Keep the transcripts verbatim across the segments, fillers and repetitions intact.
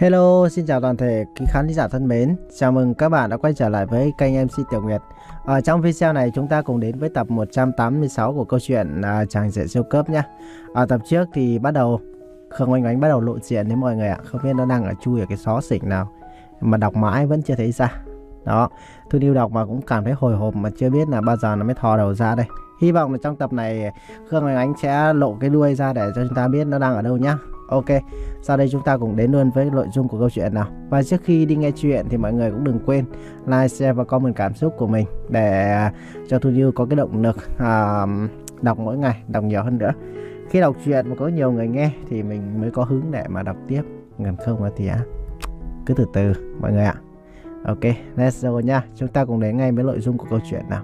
Hello, xin chào toàn thể quý khán giả thân mến. Chào mừng các bạn đã quay trở lại với kênh em xê Tiểu Nguyệt. Ở trong video này chúng ta cùng đến với tập một trăm tám mươi sáu của câu chuyện à, Chàng rể siêu cấp nhé. Ở tập trước thì bắt đầu Khương Oanh Oanh bắt đầu lộ diện đấy mọi người ạ. Không biết nó đang ở chui ở cái xó xỉnh nào mà đọc mãi vẫn chưa thấy ra. Đó, Thu Niu đọc mà cũng cảm thấy hồi hộp mà chưa biết là bao giờ nó mới thò đầu ra đây. Hy vọng là trong tập này Khương Oanh Oanh sẽ lộ cái đuôi ra để cho chúng ta biết nó đang ở đâu nhá. Ok, sau đây chúng ta cùng đến luôn với nội dung của câu chuyện nào. Và trước khi đi nghe chuyện thì mọi người cũng đừng quên like, share và comment cảm xúc của mình để cho Thu Niu có cái động lực à, đọc mỗi ngày, đọc nhiều hơn nữa. Khi đọc chuyện mà có nhiều người nghe thì mình mới có hứng để mà đọc tiếp. Ngần không thì á, cứ từ từ mọi người ạ. Ok, let's go nha. Chúng ta cùng đến ngay với nội dung của câu chuyện nào.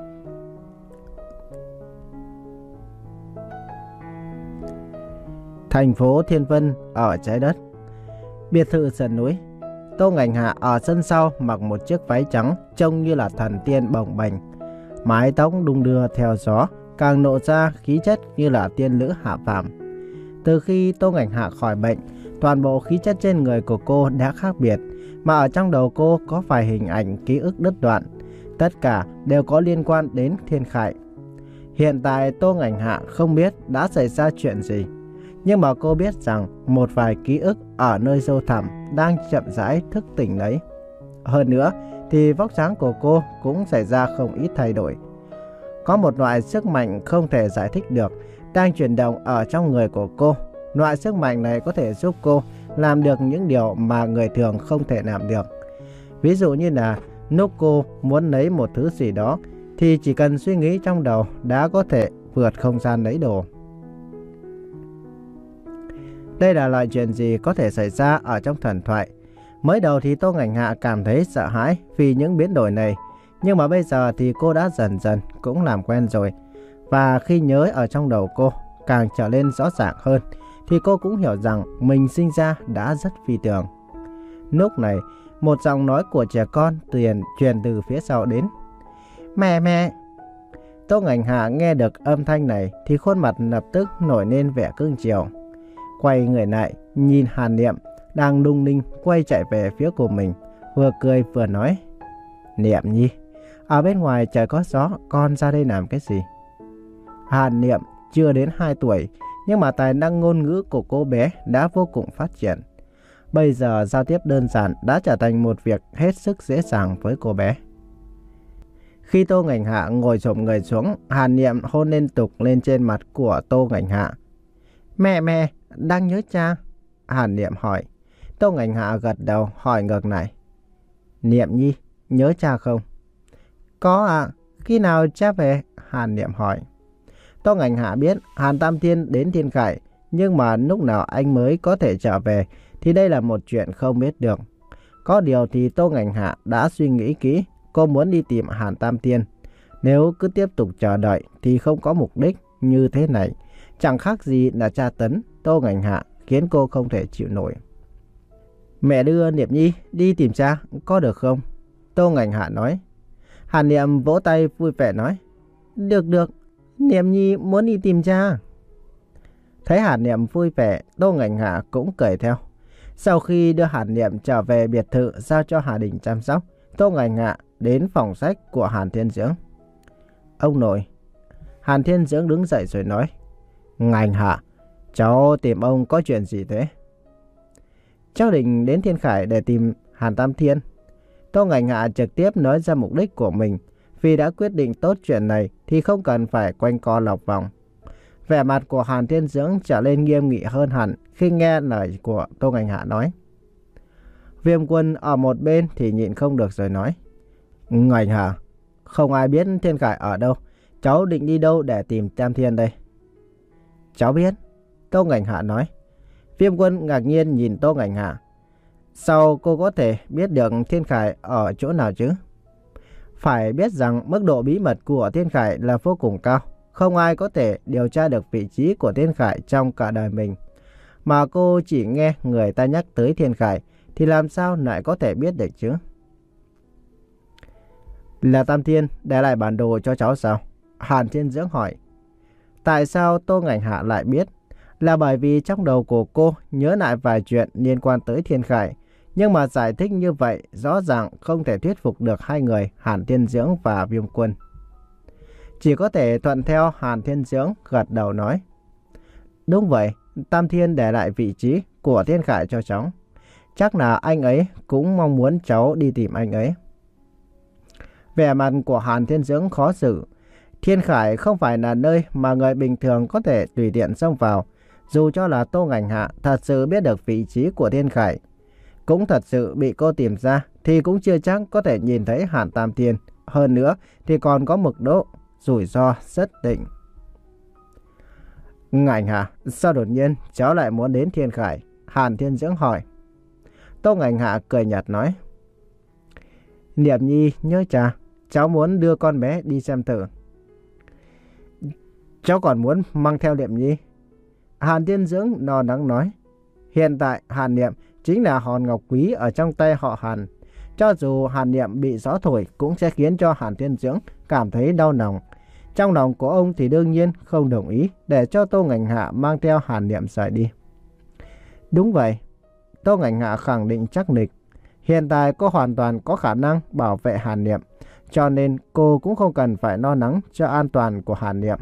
Thành phố Thiên Vân ở trái đất. Biệt thự sườn núi. Tô Ngành Hạ ở sân sau mặc một chiếc váy trắng trông như là thần tiên bồng bềnh. Mái tóc đung đưa theo gió, càng lộ ra khí chất như là tiên nữ hạ phàm. Từ khi Tô Ngành Hạ khỏi bệnh, toàn bộ khí chất trên người của cô đã khác biệt, mà ở trong đầu cô có vài hình ảnh ký ức đứt đoạn. Tất cả đều có liên quan đến Thiên Khải. Hiện tại Tô Ngành Hạ không biết đã xảy ra chuyện gì, nhưng mà cô biết rằng một vài ký ức ở nơi sâu thẳm đang chậm rãi thức tỉnh đấy. Hơn nữa thì vóc dáng của cô cũng xảy ra không ít thay đổi. Có một loại sức mạnh không thể giải thích được đang chuyển động ở trong người của cô. Loại sức mạnh này có thể giúp cô làm được những điều mà người thường không thể làm được. Ví dụ như là lúc cô muốn lấy một thứ gì đó thì chỉ cần suy nghĩ trong đầu đã có thể vượt không gian lấy đồ. Đây là loại chuyện gì có thể xảy ra ở trong thần thoại. Mới đầu thì Tô Ngành Hạ cảm thấy sợ hãi vì những biến đổi này, nhưng mà bây giờ thì cô đã dần dần cũng làm quen rồi. Và khi nhớ ở trong đầu cô càng trở nên rõ ràng hơn, thì cô cũng hiểu rằng mình sinh ra đã rất phi thường. Lúc này, một giọng nói của trẻ con truyền truyền từ phía sau đến. Mẹ mẹ! Tô Ngành Hạ nghe được âm thanh này thì khuôn mặt lập tức nổi lên vẻ cưng chiều. Quay người lại, nhìn Hàn Niệm đang lung linh quay chạy về phía của mình, vừa cười vừa nói. Niệm nhi, ở bên ngoài trời có gió, con ra đây làm cái gì? Hàn Niệm chưa đến hai tuổi, nhưng mà tài năng ngôn ngữ của cô bé đã vô cùng phát triển. Bây giờ giao tiếp đơn giản đã trở thành một việc hết sức dễ dàng với cô bé. Khi Tô Ngành Hạ ngồi xổm người xuống, Hàn Niệm hôn liên tục lên trên mặt của Tô Ngành Hạ. Mẹ mẹ, đang nhớ cha? Hàn Niệm hỏi. Tô Ngành Hạ gật đầu hỏi ngược lại. Niệm nhi, nhớ cha không? Có ạ, à, khi nào cha về? Hàn Niệm hỏi. Tô Ngành Hạ biết Hàn Tam Thiên đến Thiên Khải, nhưng mà lúc nào anh mới có thể trở về thì đây là một chuyện không biết được. Có điều thì Tô Ngành Hạ đã suy nghĩ kỹ, cô muốn đi tìm Hàn Tam Thiên. Nếu cứ tiếp tục chờ đợi thì không có mục đích như thế này, chẳng khác gì là tra tấn Tô Ngành Hạ, khiến cô không thể chịu nổi. Mẹ đưa Niệm nhi đi tìm cha, có được không? Tô Ngành Hạ nói. Hàn Niệm vỗ tay vui vẻ nói. Được được, Niệm nhi muốn đi tìm cha. Thấy Hàn Niệm vui vẻ, Tô Ngành Hạ cũng cười theo. Sau khi đưa Hàn Niệm trở về biệt thự giao cho Hà Đình chăm sóc, Tô Ngành Hạ đến phòng sách của Hàn Thiên Dưỡng. Ông nội. Hàn Thiên Dưỡng đứng dậy rồi nói. Ngành Hạ, cháu tìm ông có chuyện gì thế? Cháu định đến Thiên Khải để tìm Hàn Tam Thiên. Tô Ngành Hạ trực tiếp nói ra mục đích của mình. Vì đã quyết định tốt chuyện này thì không cần phải quanh co lọc vòng. Vẻ mặt của Hàn Thiên Dưỡng trở nên nghiêm nghị hơn hẳn khi nghe lời của Tô Ngành Hạ nói. Viêm Quân ở một bên thì nhịn không được rồi nói. Ngành Hạ, không ai biết Thiên Khải ở đâu. Cháu định đi đâu để tìm Tam Thiên đây? Cháu biết. Tô Ngành Hạ nói. Viêm Quân ngạc nhiên nhìn Tô Ngành Hạ. Sao cô có thể biết được Thiên Khải ở chỗ nào chứ? Phải biết rằng mức độ bí mật của Thiên Khải là vô cùng cao. Không ai có thể điều tra được vị trí của Thiên Khải trong cả đời mình. Mà cô chỉ nghe người ta nhắc tới Thiên Khải thì làm sao lại có thể biết được chứ? Là Tam Thiên để lại bản đồ cho cháu sao? Hàn Thiên Dưỡng hỏi. Tại sao Tô Ngành Hạ lại biết? là bởi vì trong đầu của cô nhớ lại vài chuyện liên quan tới Thiên Khải. Nhưng mà giải thích như vậy rõ ràng không thể thuyết phục được hai người Hàn Thiên Dưỡng và Viêm Quân. Chỉ có thể thuận theo Hàn Thiên Dưỡng gật đầu nói. Đúng vậy, Tam Thiên để lại vị trí của Thiên Khải cho cháu. Chắc là anh ấy cũng mong muốn cháu đi tìm anh ấy. Vẻ mặt của Hàn Thiên Dưỡng khó xử. Thiên Khải không phải là nơi mà người bình thường có thể tùy tiện xông vào. Dù cho là Tô Ngành Hạ thật sự biết được vị trí của Thiên Khải, cũng thật sự bị cô tìm ra, thì cũng chưa chắc có thể nhìn thấy Hàn Tam Thiên. Hơn nữa thì còn có mực độ rủi ro rất định. Ngành Hạ, sao đột nhiên cháu lại muốn đến Thiên Khải? Hàn Thiên Dưỡng hỏi. Tô Ngành Hạ cười nhạt nói. Niệm Nhi nhớ cha, cháu muốn đưa con bé đi xem thử. Cháu còn muốn mang theo Niệm Nhi? Hàn Thiên Dưỡng no nắng nói. Hiện tại Hàn Niệm chính là hòn ngọc quý ở trong tay họ Hàn. Cho dù Hàn Niệm bị gió thổi cũng sẽ khiến cho Hàn Thiên Dưỡng cảm thấy đau lòng. Trong lòng của ông thì đương nhiên không đồng ý để cho Tô Ngành Hạ mang theo Hàn Niệm rời đi. Đúng vậy, Tô Ngành Hạ khẳng định chắc nịch. Hiện tại cô hoàn toàn có khả năng bảo vệ Hàn Niệm, cho nên cô cũng không cần phải lo lắng cho an toàn của Hàn Niệm.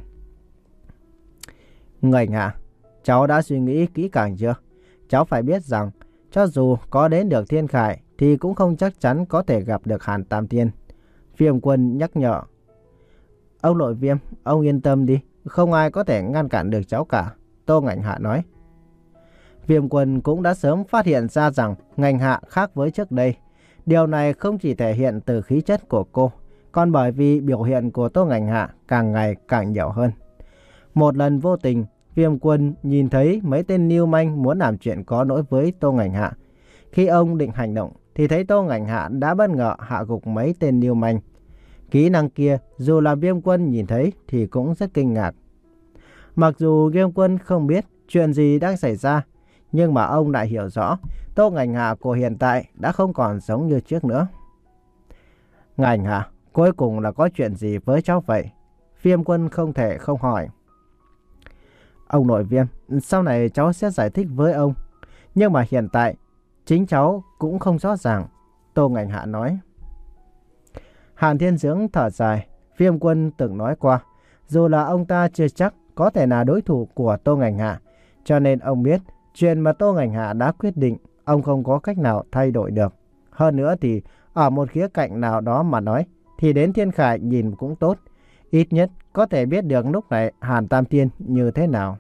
Ngành Hạ, cháu đã suy nghĩ kỹ càng chưa? Cháu phải biết rằng, cho dù có đến được Thiên Khải thì cũng không chắc chắn có thể gặp được Hàn Tam Thiên. Viêm Quân nhắc nhở. Ông nội Viêm, ông yên tâm đi, không ai có thể ngăn cản được cháu cả, Tô Ngành Hạ nói. Viêm Quân cũng đã sớm phát hiện ra rằng Ngành Hạ khác với trước đây. Điều này không chỉ thể hiện từ khí chất của cô, còn bởi vì biểu hiện của Tô Ngành Hạ càng ngày càng nhiều hơn. Một lần vô tình, Viêm Quân nhìn thấy mấy tên lưu manh muốn làm chuyện có lỗi với Tô Ngành Hạ. Khi ông định hành động thì thấy Tô Ngành Hạ đã bất ngờ hạ gục mấy tên lưu manh. Kỹ năng kia dù là Viêm Quân nhìn thấy thì cũng rất kinh ngạc. Mặc dù Viêm Quân không biết chuyện gì đang xảy ra, nhưng mà ông lại hiểu rõ Tô Ngành Hạ của hiện tại đã không còn giống như trước nữa. Ngành Hạ, cuối cùng là có chuyện gì với cháu vậy? Viêm Quân không thể không hỏi. Ông nội Viêm, sau này cháu sẽ giải thích với ông. Nhưng mà hiện tại, chính cháu cũng không rõ ràng, Tô Ngành Hạ nói. Hàn Thiên Dưỡng thở dài. Viêm Quân từng nói qua, dù là ông ta chưa chắc có thể là đối thủ của Tô Ngành Hạ, cho nên ông biết chuyện mà Tô Ngành Hạ đã quyết định, ông không có cách nào thay đổi được. Hơn nữa thì ở một khía cạnh nào đó mà nói, thì đến Thiên Khải nhìn cũng tốt. Ít nhất có thể biết được lúc này Hàn Tam Thiên như thế nào.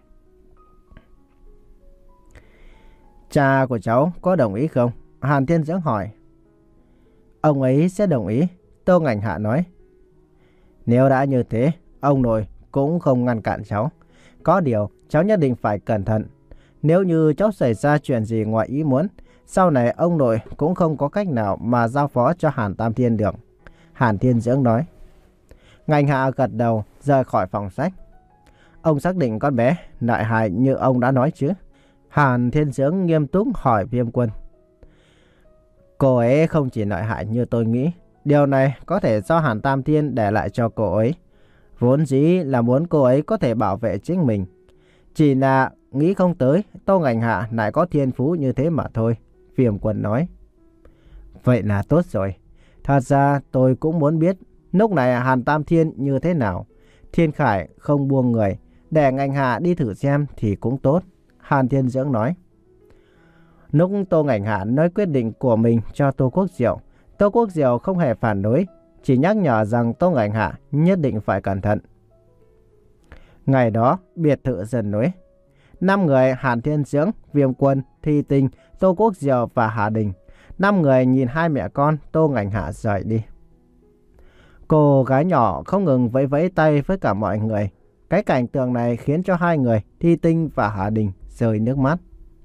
Cha của cháu có đồng ý không? Hàn Thiên Dưỡng hỏi. Ông ấy sẽ đồng ý, Tô Ngành Hạ nói. Nếu đã như thế, ông nội cũng không ngăn cản cháu. Có điều, cháu nhất định phải cẩn thận. Nếu như cháu xảy ra chuyện gì ngoài ý muốn, sau này ông nội cũng không có cách nào mà giao phó cho Hàn Tam Thiên được, Hàn Thiên Dưỡng nói. Ngành Hạ gật đầu rời khỏi phòng sách. Ông xác định con bé lợi hại như ông đã nói chứ? Hàn Thiên Dưỡng nghiêm túc hỏi Viêm Quân. Cô ấy không chỉ lợi hại như tôi nghĩ. Điều này có thể do Hàn Tam Thiên để lại cho cô ấy. Vốn dĩ là muốn cô ấy có thể bảo vệ chính mình. Chỉ là nghĩ không tới Tô Ngành Hạ lại có thiên phú như thế mà thôi, Viêm Quân nói. Vậy là tốt rồi. Thật ra tôi cũng muốn biết lúc này Hàn Tam Thiên như thế nào. Thiên Khải không buông người, để Ngành Hạ đi thử xem thì cũng tốt, Hàn Thiên Dưỡng nói. Lúc Tô Ngành Hạ nói quyết định của mình cho Tô Quốc Diệu, Tô Quốc Diệu không hề phản đối, chỉ nhắc nhở rằng Tô Ngành Hạ nhất định phải cẩn thận. Ngày đó, biệt thự Dần Núi. Năm người Hàn Thiên Dưỡng, Viêm Quân, Thi Tinh, Tô Quốc Diệu và Hà Đình. Năm người nhìn hai mẹ con Tô Ngành Hạ rời đi. Cô gái nhỏ không ngừng vẫy vẫy tay với cả mọi người. Cái cảnh tượng này khiến cho hai người Thi Tinh và Hà Đình rơi nước mắt.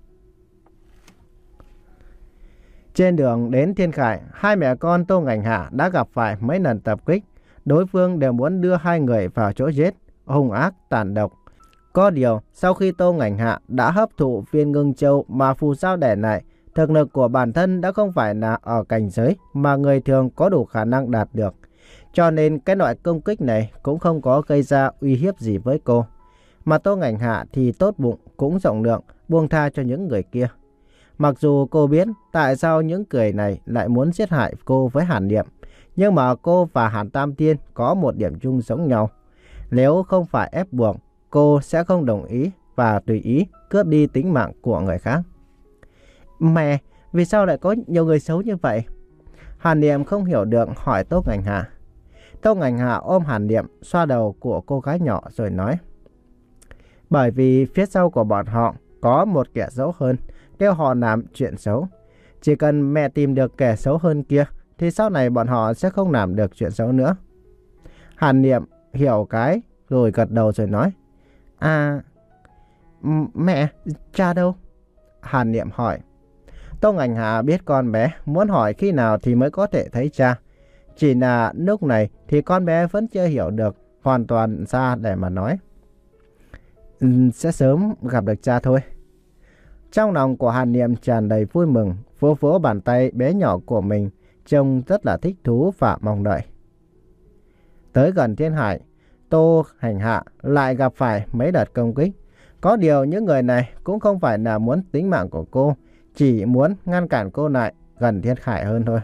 Trên đường đến Thiên Khải, hai mẹ con Tô Ngành Hạ đã gặp phải mấy lần tập kích. Đối phương đều muốn đưa hai người vào chỗ chết, hung ác, tàn độc. Có điều, sau khi Tô Ngành Hạ đã hấp thụ viên ngưng châu mà phù sao để lại, thực lực của bản thân đã không phải là ở cảnh giới mà người thường có đủ khả năng đạt được. Cho nên cái loại công kích này cũng không có gây ra uy hiếp gì với cô. Mà Tô Ngành Hạ thì tốt bụng cũng rộng lượng, buông tha cho những người kia. Mặc dù cô biết tại sao những người này lại muốn giết hại cô với Hàn Niệm, nhưng mà cô và Hàn Tam Thiên có một điểm chung giống nhau. Nếu không phải ép buộc, cô sẽ không đồng ý và tùy ý cướp đi tính mạng của người khác. Mẹ, vì sao lại có nhiều người xấu như vậy? Hàn Niệm không hiểu được hỏi Tô Ngành Hạ. Tô Ngành Hạ ôm Hàn Niệm, xoa đầu của cô gái nhỏ rồi nói. Bởi vì phía sau của bọn họ có một kẻ xấu hơn, kêu họ làm chuyện xấu. Chỉ cần mẹ tìm được kẻ xấu hơn kia, thì sau này bọn họ sẽ không làm được chuyện xấu nữa. Hàn Niệm hiểu cái, rồi gật đầu rồi nói. À, mẹ, cha đâu? Hàn Niệm hỏi. Tô Ngành Hạ biết con bé muốn hỏi khi nào thì mới có thể thấy cha. Chỉ là lúc này thì con bé vẫn chưa hiểu được hoàn toàn ra để mà nói. Ừ, sẽ sớm gặp được cha thôi. Trong lòng của Hàn Niệm tràn đầy vui mừng, vỗ vỗ bàn tay bé nhỏ của mình, trông rất là thích thú và mong đợi. Tới gần Thiên Hải, Tô Hành Hạ lại gặp phải mấy đợt công kích. Có điều những người này cũng không phải là muốn tính mạng của cô, chỉ muốn ngăn cản cô lại gần Thiên Hải hơn thôi.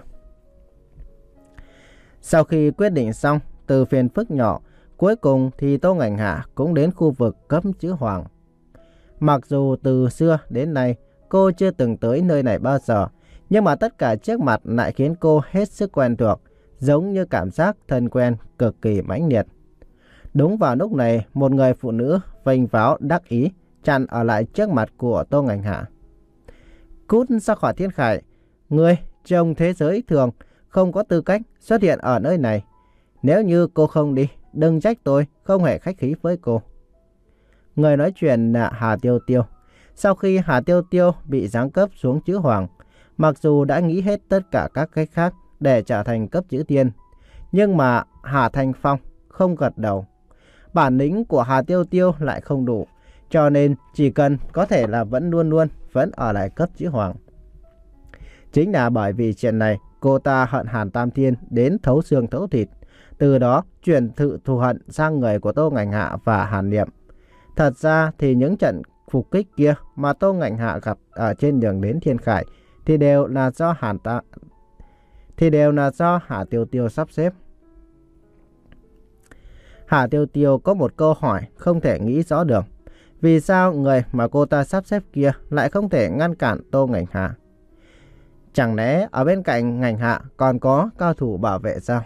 Sau khi quyết định xong từ phiền phức nhỏ, cuối cùng thì Tô Ngành Hạ cũng đến khu vực cấp chữ Hoàng. Mặc dù từ xưa đến nay cô chưa từng tới nơi này bao giờ, nhưng mà tất cả trước mặt lại khiến cô hết sức quen thuộc, giống như cảm giác thân quen cực kỳ mãnh liệt. Đúng vào lúc này, một người phụ nữ vênh váo đắc ý chặn ở lại trước mặt của Tô Ngành Hạ. Cút ra khỏi Thiên Khải, ngươi trong thế giới thường không có tư cách xuất hiện ở nơi này. Nếu như cô không đi, đừng trách tôi không hề khách khí với cô. Người nói chuyện là Hà Tiêu Tiêu. Sau khi Hà Tiêu Tiêu bị giáng cấp xuống chữ Hoàng, mặc dù đã nghĩ hết tất cả các cách khác để trở thành cấp chữ Tiên, nhưng mà Hà Thanh Phong không gật đầu. Bản lĩnh của Hà Tiêu Tiêu lại không đủ, cho nên chỉ cần có thể là vẫn luôn luôn vẫn ở lại cấp chữ Hoàng. Chính là bởi vì chuyện này, cô ta hận Hàn Tam Thiên đến thấu xương thấu thịt, từ đó chuyển thự thù hận sang người của Tô Ngành Hạ và Hàn Niệm. Thật ra thì những trận phục kích kia mà Tô Ngành Hạ gặp ở trên đường đến Thiên Khải thì đều là do Hàn Ta thì đều là do Hà Tiêu Tiêu sắp xếp. Hà Tiêu Tiêu có một câu hỏi không thể nghĩ rõ được. Vì sao người mà cô ta sắp xếp kia lại không thể ngăn cản Tô Ngành Hạ? Chẳng lẽ ở bên cạnh Ngành Hạ còn có cao thủ bảo vệ sao?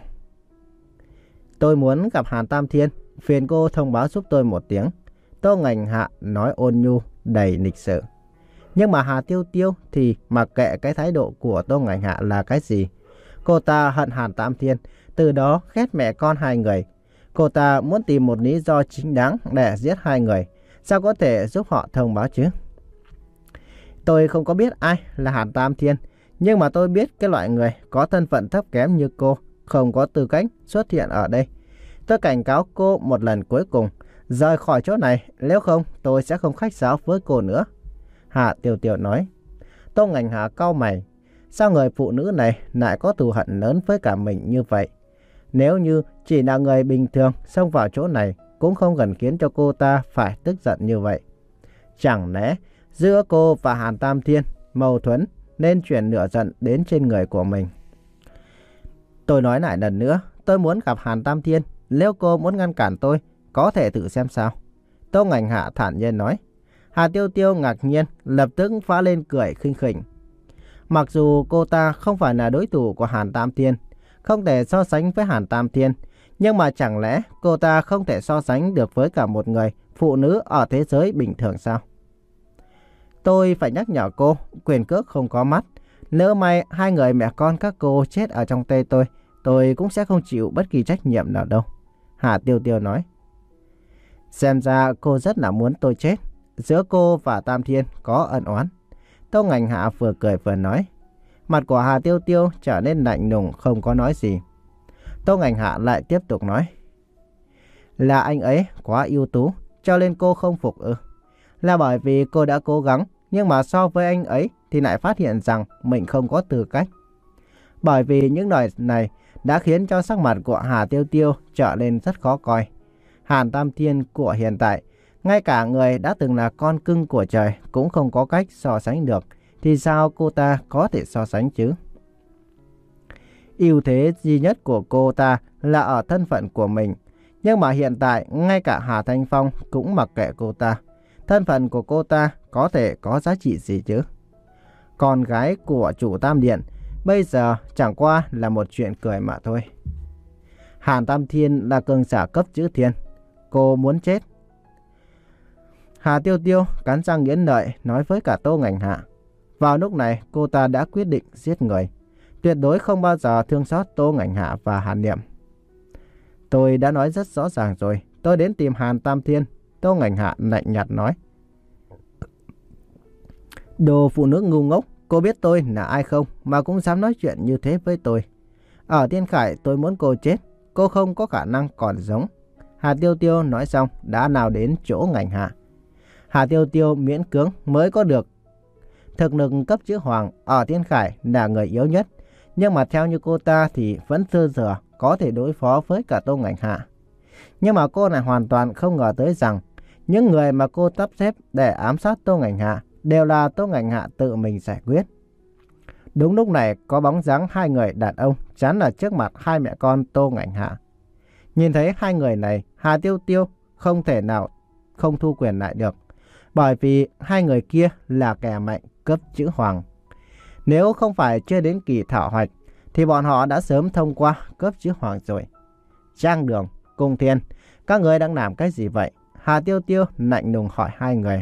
Tôi muốn gặp Hàn Tam Thiên, phiền cô thông báo giúp tôi một tiếng. Tô Ngành Hạ nói ôn nhu, đầy lịch sự. Nhưng mà Hà Tiêu Tiêu thì mặc kệ cái thái độ của Tô Ngành Hạ là cái gì. Cô ta hận Hàn Tam Thiên, từ đó ghét mẹ con hai người. Cô ta muốn tìm một lý do chính đáng để giết hai người. Sao có thể giúp họ thông báo chứ? Tôi không có biết ai là Hàn Tam Thiên, nhưng mà tôi biết cái loại người có thân phận thấp kém như cô không có tư cách xuất hiện ở đây. Tôi cảnh cáo cô một lần cuối cùng, rời khỏi chỗ này, nếu không tôi sẽ không khách sáo với cô nữa. Hà Tiêu Tiêu nói. Tô Ngành Hạ cau mày. Sao người phụ nữ này lại có thù hận lớn với cả mình như vậy? Nếu như chỉ là người bình thường xông vào chỗ này, cũng không cần khiến cho cô ta phải tức giận như vậy. Chẳng lẽ giữa cô và Hàn Tam Thiên mâu thuẫn nên chuyển lửa giận đến trên người của mình? Tôi nói lại lần nữa, tôi muốn gặp Hàn Tam Thiên. Nếu cô muốn ngăn cản tôi, có thể thử xem sao. Tô Ngành Hạ thản nhiên nói. Hà Tiêu Tiêu ngạc nhiên, lập tức phá lên cười khinh khỉnh. Mặc dù cô ta không phải là đối thủ của Hàn Tam Thiên, không thể so sánh với Hàn Tam Thiên, nhưng mà chẳng lẽ cô ta không thể so sánh được với cả một người phụ nữ ở thế giới bình thường sao? Tôi phải nhắc nhở cô, quyền cước không có mắt. Nếu may hai người mẹ con các cô chết ở trong tay tôi, tôi cũng sẽ không chịu bất kỳ trách nhiệm nào đâu. Hà Tiêu Tiêu nói. Xem ra cô rất là muốn tôi chết. Giữa cô và Tam Thiên có ân oán. Tô Ngành Hạ vừa cười vừa nói. Mặt của Hà Tiêu Tiêu trở nên lạnh lùng, không có nói gì. Tô Ngành Hạ lại tiếp tục nói. Là anh ấy quá ưu tú, cho nên cô không phục ư? Là bởi vì cô đã cố gắng, nhưng mà so với anh ấy thì lại phát hiện rằng mình không có tư cách. Bởi vì những lời này đã khiến cho sắc mặt của Hà Tiêu Tiêu trở nên rất khó coi. Hàn Tam Thiên của hiện tại, Ngay cả người đã từng là con cưng của trời cũng không có cách so sánh được, thì sao cô ta có thể so sánh chứ? Ưu thế duy nhất của cô ta là ở thân phận của mình. Nhưng mà hiện tại ngay cả Hà Thanh Phong cũng mặc kệ cô ta. Thân phận của cô ta có thể có giá trị gì chứ? Con gái của chủ Tam Điện bây giờ chẳng qua là một chuyện cười mà thôi. Hàn Tam Thiên là cường giả cấp chữ thiên. Cô muốn chết. Hà Tiêu Tiêu cắn răng nghiến lợi nói với cả Tô Ngành Hạ. Vào lúc này cô ta đã quyết định giết người. Tuyệt đối không bao giờ thương xót Tô Ngành Hạ và Hàn Niệm. Tôi đã nói rất rõ ràng rồi. Tôi đến tìm Hàn Tam Thiên. Tô Ngành Hạ lạnh nhạt nói. Đồ phụ nữ ngu ngốc. Cô biết tôi là ai không mà cũng dám nói chuyện như thế với tôi. Ở Thiên Khải tôi muốn cô chết. Cô không có khả năng còn sống. Hà Tiêu Tiêu nói xong đã nào đến chỗ Ngành Hạ. Hà Tiêu Tiêu miễn cưỡng mới có được thực lực cấp chữ hoàng ở Thiên Khải là người yếu nhất. Nhưng mà theo như cô ta thì vẫn dư dở có thể đối phó với cả Tô Ngành Hạ. Nhưng mà cô này hoàn toàn không ngờ tới rằng những người mà cô sắp xếp để ám sát Tô Ngành Hạ đều là Tô Ngành Hạ tự mình giải quyết. Đúng lúc này có bóng dáng hai người đàn ông chắn ở trước mặt hai mẹ con Tô Ngành Hạ. Nhìn thấy hai người này, Hà Tiêu Tiêu không thể nào không thu quyền lại được. Bởi vì hai người kia là kẻ mạnh cấp chữ hoàng. Nếu không phải chưa đến kỳ thảo hoạch thì bọn họ đã sớm thông qua cấp chữ hoàng rồi. Trang Đường, Cung Thiên, các người đang làm cái gì vậy? Hà Tiêu Tiêu lạnh lùng hỏi hai người.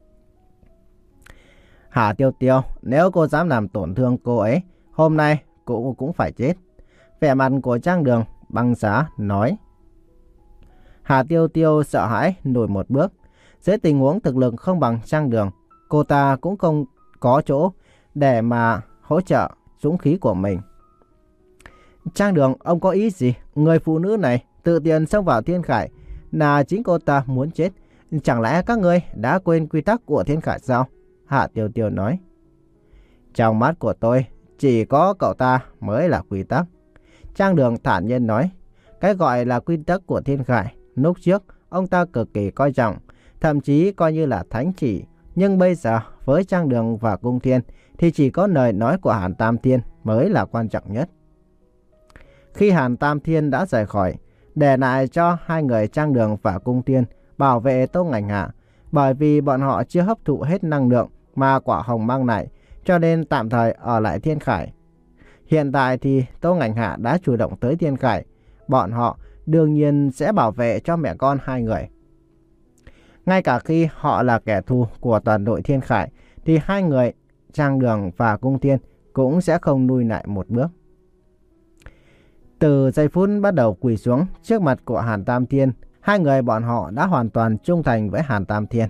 Hà Tiêu Tiêu, nếu cô dám làm tổn thương cô ấy, hôm nay cô cũng phải chết. Vẻ mặt của Trang Đường băng giá nói. Hà Tiêu Tiêu sợ hãi lùi một bước. Dưới tình huống thực lực không bằng Trang Đường, cô ta cũng không có chỗ để mà hỗ trợ dũng khí của mình. Trang Đường, ông có ý gì? Người phụ nữ này tự tiện xông vào Thiên Khải là chính cô ta muốn chết. Chẳng lẽ các ngươi đã quên quy tắc của Thiên Khải sao? Hạ Tiêu Tiêu nói. Trong mắt của tôi, chỉ có cậu ta mới là quy tắc. Trang Đường thản nhiên nói. Cái gọi là quy tắc của Thiên Khải, lúc trước ông ta cực kỳ coi trọng, thậm chí coi như là thánh chỉ. Nhưng bây giờ với Trang Đường và Cung Thiên thì chỉ có lời nói của Hàn Tam Thiên mới là quan trọng nhất. Khi Hàn Tam Thiên đã rời khỏi, để lại cho hai người Trang Đường và Cung Thiên bảo vệ Tô Ngành Hạ, bởi vì bọn họ chưa hấp thụ hết năng lượng mà quả hồng mang lại, cho nên tạm thời ở lại Thiên Khải. Hiện tại thì Tô Ngành Hạ đã chủ động tới Thiên Khải, bọn họ đương nhiên sẽ bảo vệ cho mẹ con hai người. Ngay cả khi họ là kẻ thù của toàn đội Thiên Khải, thì hai người Trang Đường và Cung Thiên cũng sẽ không lùi lại một bước. Từ giây phút bắt đầu quỳ xuống trước mặt của Hàn Tam Thiên, hai người bọn họ đã hoàn toàn trung thành với Hàn Tam Thiên.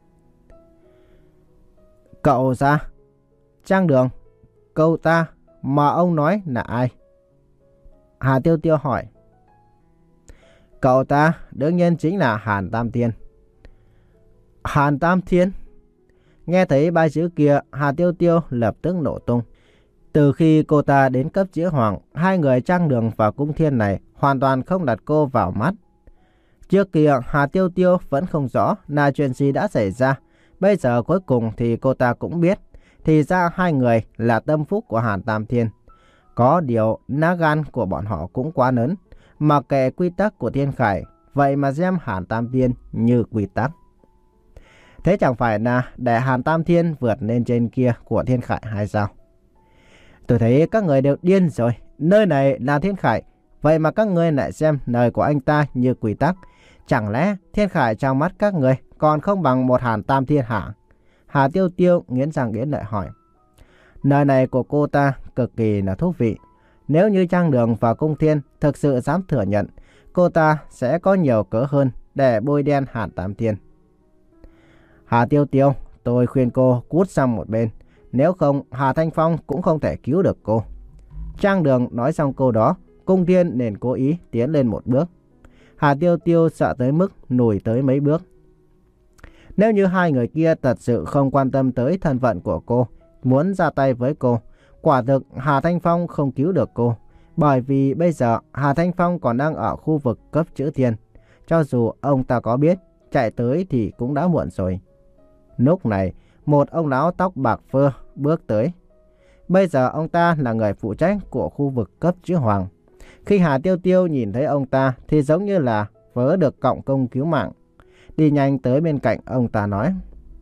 Cậu ra, Trang Đường, cậu ta mà ông nói là ai? Hà Tiêu Tiêu hỏi. Cậu ta đương nhiên chính là Hàn Tam Thiên. Hàn Tam Thiên? Nghe thấy ba chữ kia, Hà Tiêu Tiêu lập tức nổ tung. Từ khi cô ta đến cấp chữ hoàng, hai người Trang Đường và Cung Thiên này hoàn toàn không đặt cô vào mắt. Trước kia Hà Tiêu Tiêu vẫn không rõ là chuyện gì đã xảy ra. Bây giờ cuối cùng thì cô ta cũng biết. Thì ra hai người là tâm phúc của Hàn Tam Thiên. Có điều lá gan của bọn họ cũng quá lớn. Mặc kệ quy tắc của Thiên Khải, vậy mà xem Hàn Tam Thiên như quy tắc. Thế chẳng phải là để Hàn Tam Thiên vượt lên trên kia của Thiên Khải hay sao? Tôi thấy các người đều điên rồi. Nơi này là Thiên Khải, vậy mà các người lại xem lời của anh ta như quy tắc. Chẳng lẽ Thiên Khải trong mắt các người còn không bằng một Hàn Tam Thiên hả? Hà Tiêu Tiêu nghiến răng nghiến lợi hỏi. Lời này của cô ta cực kỳ là thú vị. Nếu như Trang Đường và Cung Thiên thực sự dám thừa nhận, cô ta sẽ có nhiều cớ hơn để bôi đen Hàn Tam Thiên. Hà Tiêu Tiêu, tôi khuyên cô cút sang một bên. Nếu không, Hà Thanh Phong cũng không thể cứu được cô. Trang Đường nói xong câu đó, Cung Thiên nên cố ý tiến lên một bước. Hà Tiêu Tiêu sợ tới mức lùi tới mấy bước. Nếu như hai người kia thật sự không quan tâm tới thân phận của cô, muốn ra tay với cô, quả thực Hà Thanh Phong không cứu được cô. Bởi vì bây giờ Hà Thanh Phong còn đang ở khu vực cấp chữ thiên. Cho dù ông ta có biết, chạy tới thì cũng đã muộn rồi. Lúc này, một ông lão tóc bạc phơ bước tới. Bây giờ ông ta là người phụ trách của khu vực cấp chữ hoàng. Khi Hà Tiêu Tiêu nhìn thấy ông ta thì giống như là vớ được cọng công cứu mạng. Đi nhanh tới bên cạnh ông ta nói: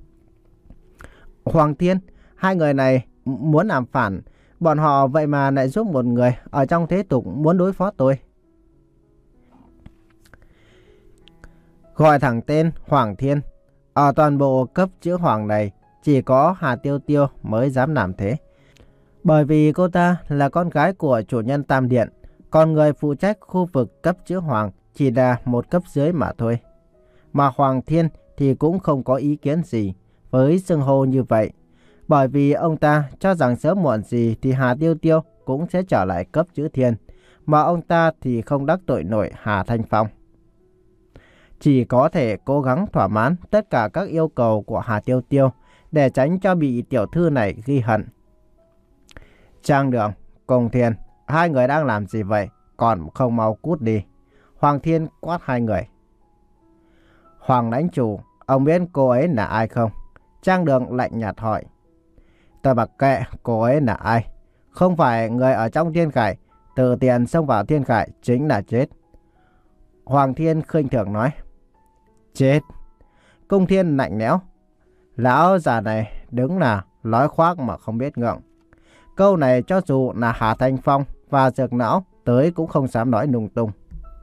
Hoàng Thiên, hai người này muốn làm phản. Bọn họ vậy mà lại giúp một người ở trong thế tục muốn đối phó tôi. Gọi thẳng tên Hoàng Thiên. Ở toàn bộ cấp chữ hoàng này, chỉ có Hà Tiêu Tiêu mới dám làm thế. Bởi vì cô ta là con gái của chủ nhân Tam Điện, còn người phụ trách khu vực cấp chữ hoàng chỉ là một cấp dưới mà thôi. Mà Hoàng Thiên thì cũng không có ý kiến gì với xưng hô như vậy. Bởi vì ông ta cho rằng sớm muộn gì thì Hà Tiêu Tiêu cũng sẽ trở lại cấp chữ thiên, mà ông ta thì không đắc tội nổi Hà Thanh Phong. Chỉ có thể cố gắng thỏa mãn tất cả các yêu cầu của Hà Tiêu Tiêu để tránh cho bị tiểu thư này ghi hận. Trang Đường, cùng Thiên, hai người đang làm gì vậy? Còn không mau cút đi. Hoàng Thiên quát hai người. Hoàng lãnh chủ, ông biết cô ấy là ai không? Trang Đường lạnh nhạt hỏi. Tôi mặc kệ cô ấy là ai. Không phải người ở trong thiên khải, tự tiện xông vào thiên khải chính là chết. Hoàng Thiên khinh thường nói. Chết. Cung Thiên lạnh lẽo. Lão già này đứng là nói khoác mà không biết ngượng. Câu này cho dù là Hà Thanh Phong và Dược Não tới cũng không dám nói lung tung.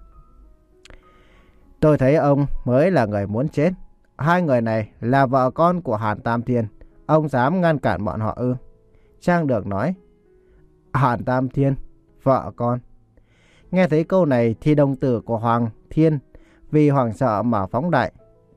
Tôi thấy ông mới là người muốn chết. Hai người này là vợ con của Hàn Tam Thiên. Ông dám ngăn cản bọn họ ư? Trang Đường nói. Hàn Tam Thiên, vợ con. Nghe thấy câu này thì đồng tử của Hoàng Thiên vì hoảng sợ mà phóng đại.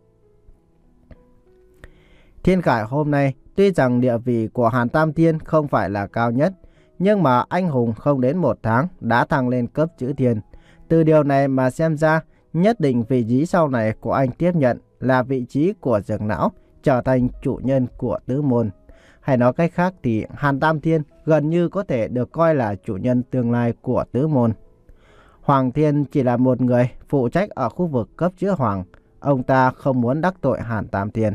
Thiên khải hôm nay tuy rằng địa vị của Hàn Tam Thiên không phải là cao nhất, nhưng mà anh hùng không đến một tháng đã thăng lên cấp chữ thiên. Từ điều này mà xem ra, nhất định vị trí sau này của anh tiếp nhận là vị trí của Dược Não, trở thành chủ nhân của tứ môn. Hay nói cách khác thì Hàn Tam Thiên gần như có thể được coi là chủ nhân tương lai của tứ môn. Hoàng Thiên chỉ là một người phụ trách ở khu vực cấp chữ hoàng. Ông ta không muốn đắc tội Hàn Tam Thiên.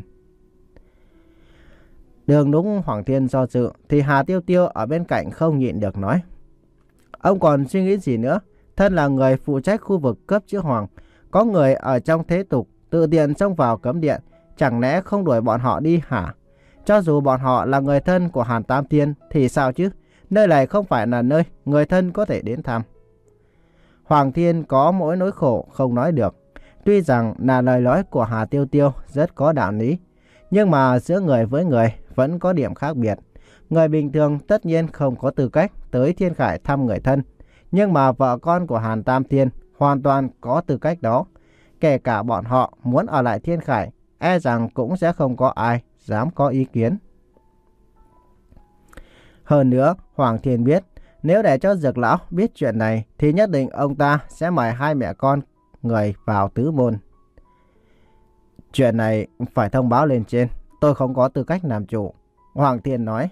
Đường đúng Hoàng Thiên do dự thì Hà Tiêu Tiêu ở bên cạnh không nhịn được nói. Ông còn suy nghĩ gì nữa? Thân là người phụ trách khu vực cấp chữ hoàng, có người ở trong thế tục tự tiện xông vào cấm điện, chẳng lẽ không đuổi bọn họ đi hả? Cho dù bọn họ là người thân của Hàn Tam Thiên thì sao chứ? Nơi này không phải là nơi người thân có thể đến thăm. Hoàng Thiên có mỗi nỗi khổ không nói được. Tuy rằng là lời nói của Hà Tiêu Tiêu rất có đạo lý, nhưng mà giữa người với người vẫn có điểm khác biệt. Người bình thường tất nhiên không có tư cách tới thiên khải thăm người thân, nhưng mà vợ con của Hàn Tam Thiên hoàn toàn có tư cách đó. Kể cả bọn họ muốn ở lại thiên khải, e rằng cũng sẽ không có ai dám có ý kiến. Hơn nữa, Hoàng Thiên biết, nếu để cho Dược Lão biết chuyện này thì nhất định ông ta sẽ mời hai mẹ con người vào tứ môn. Chuyện này phải thông báo lên trên, tôi không có tư cách làm chủ, Hoàng Thiên nói.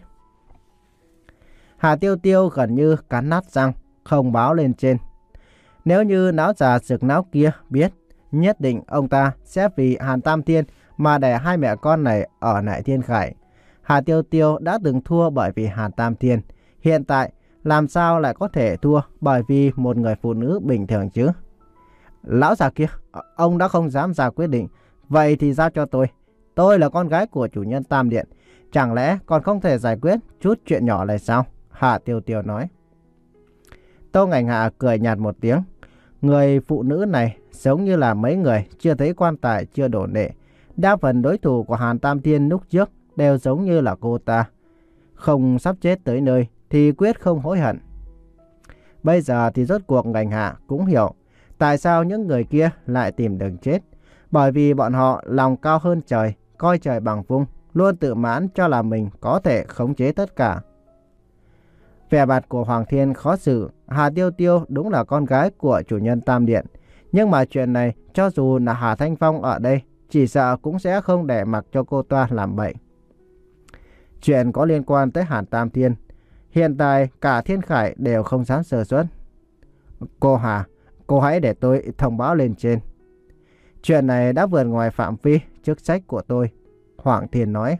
Hà Tiêu Tiêu gần như cắn nát răng, không báo lên trên. Nếu như lão già Dược Não kia biết, nhất định ông ta sẽ vì Hàn Tam Thiên mà để hai mẹ con này ở lại thiên khải. Hà Tiêu Tiêu đã từng thua bởi vì Hàn Tam Thiên, hiện tại làm sao lại có thể thua bởi vì một người phụ nữ bình thường chứ? Lão già kia, ông đã không dám ra quyết định, vậy thì giao cho tôi. Tôi là con gái của chủ nhân Tam Điện, chẳng lẽ còn không thể giải quyết chút chuyện nhỏ này sao? Hà Tiêu Tiêu nói. Tô Ngạnh Hạ cười nhạt một tiếng. Người phụ nữ này giống như là mấy người chưa thấy quan tài chưa đổ nệ. Đa phần đối thủ của Hàn Tam Thiên lúc trước đều giống như là cô ta. Không sắp chết tới nơi thì quyết không hối hận. Bây giờ thì rốt cuộc Ngạnh Hạ cũng hiểu tại sao những người kia lại tìm đường chết. Bởi vì bọn họ lòng cao hơn trời, coi trời bằng vung, luôn tự mãn cho là mình có thể khống chế tất cả. Vẻ mặt của Hoàng Thiên khó xử. Hà Tiêu Tiêu đúng là con gái của chủ nhân Tam Điện. Nhưng mà chuyện này cho dù là Hà Thanh Phong ở đây, chỉ sợ cũng sẽ không để mặc cho cô ta làm bậy. Chuyện có liên quan tới Hàn Tam Thiên, hiện tại cả thiên khải đều không dám sơ suất. Cô Hà, cô hãy để tôi thông báo lên trên. Chuyện này đã vượt ngoài phạm vi chức trách của tôi, Hoàng Thiên nói.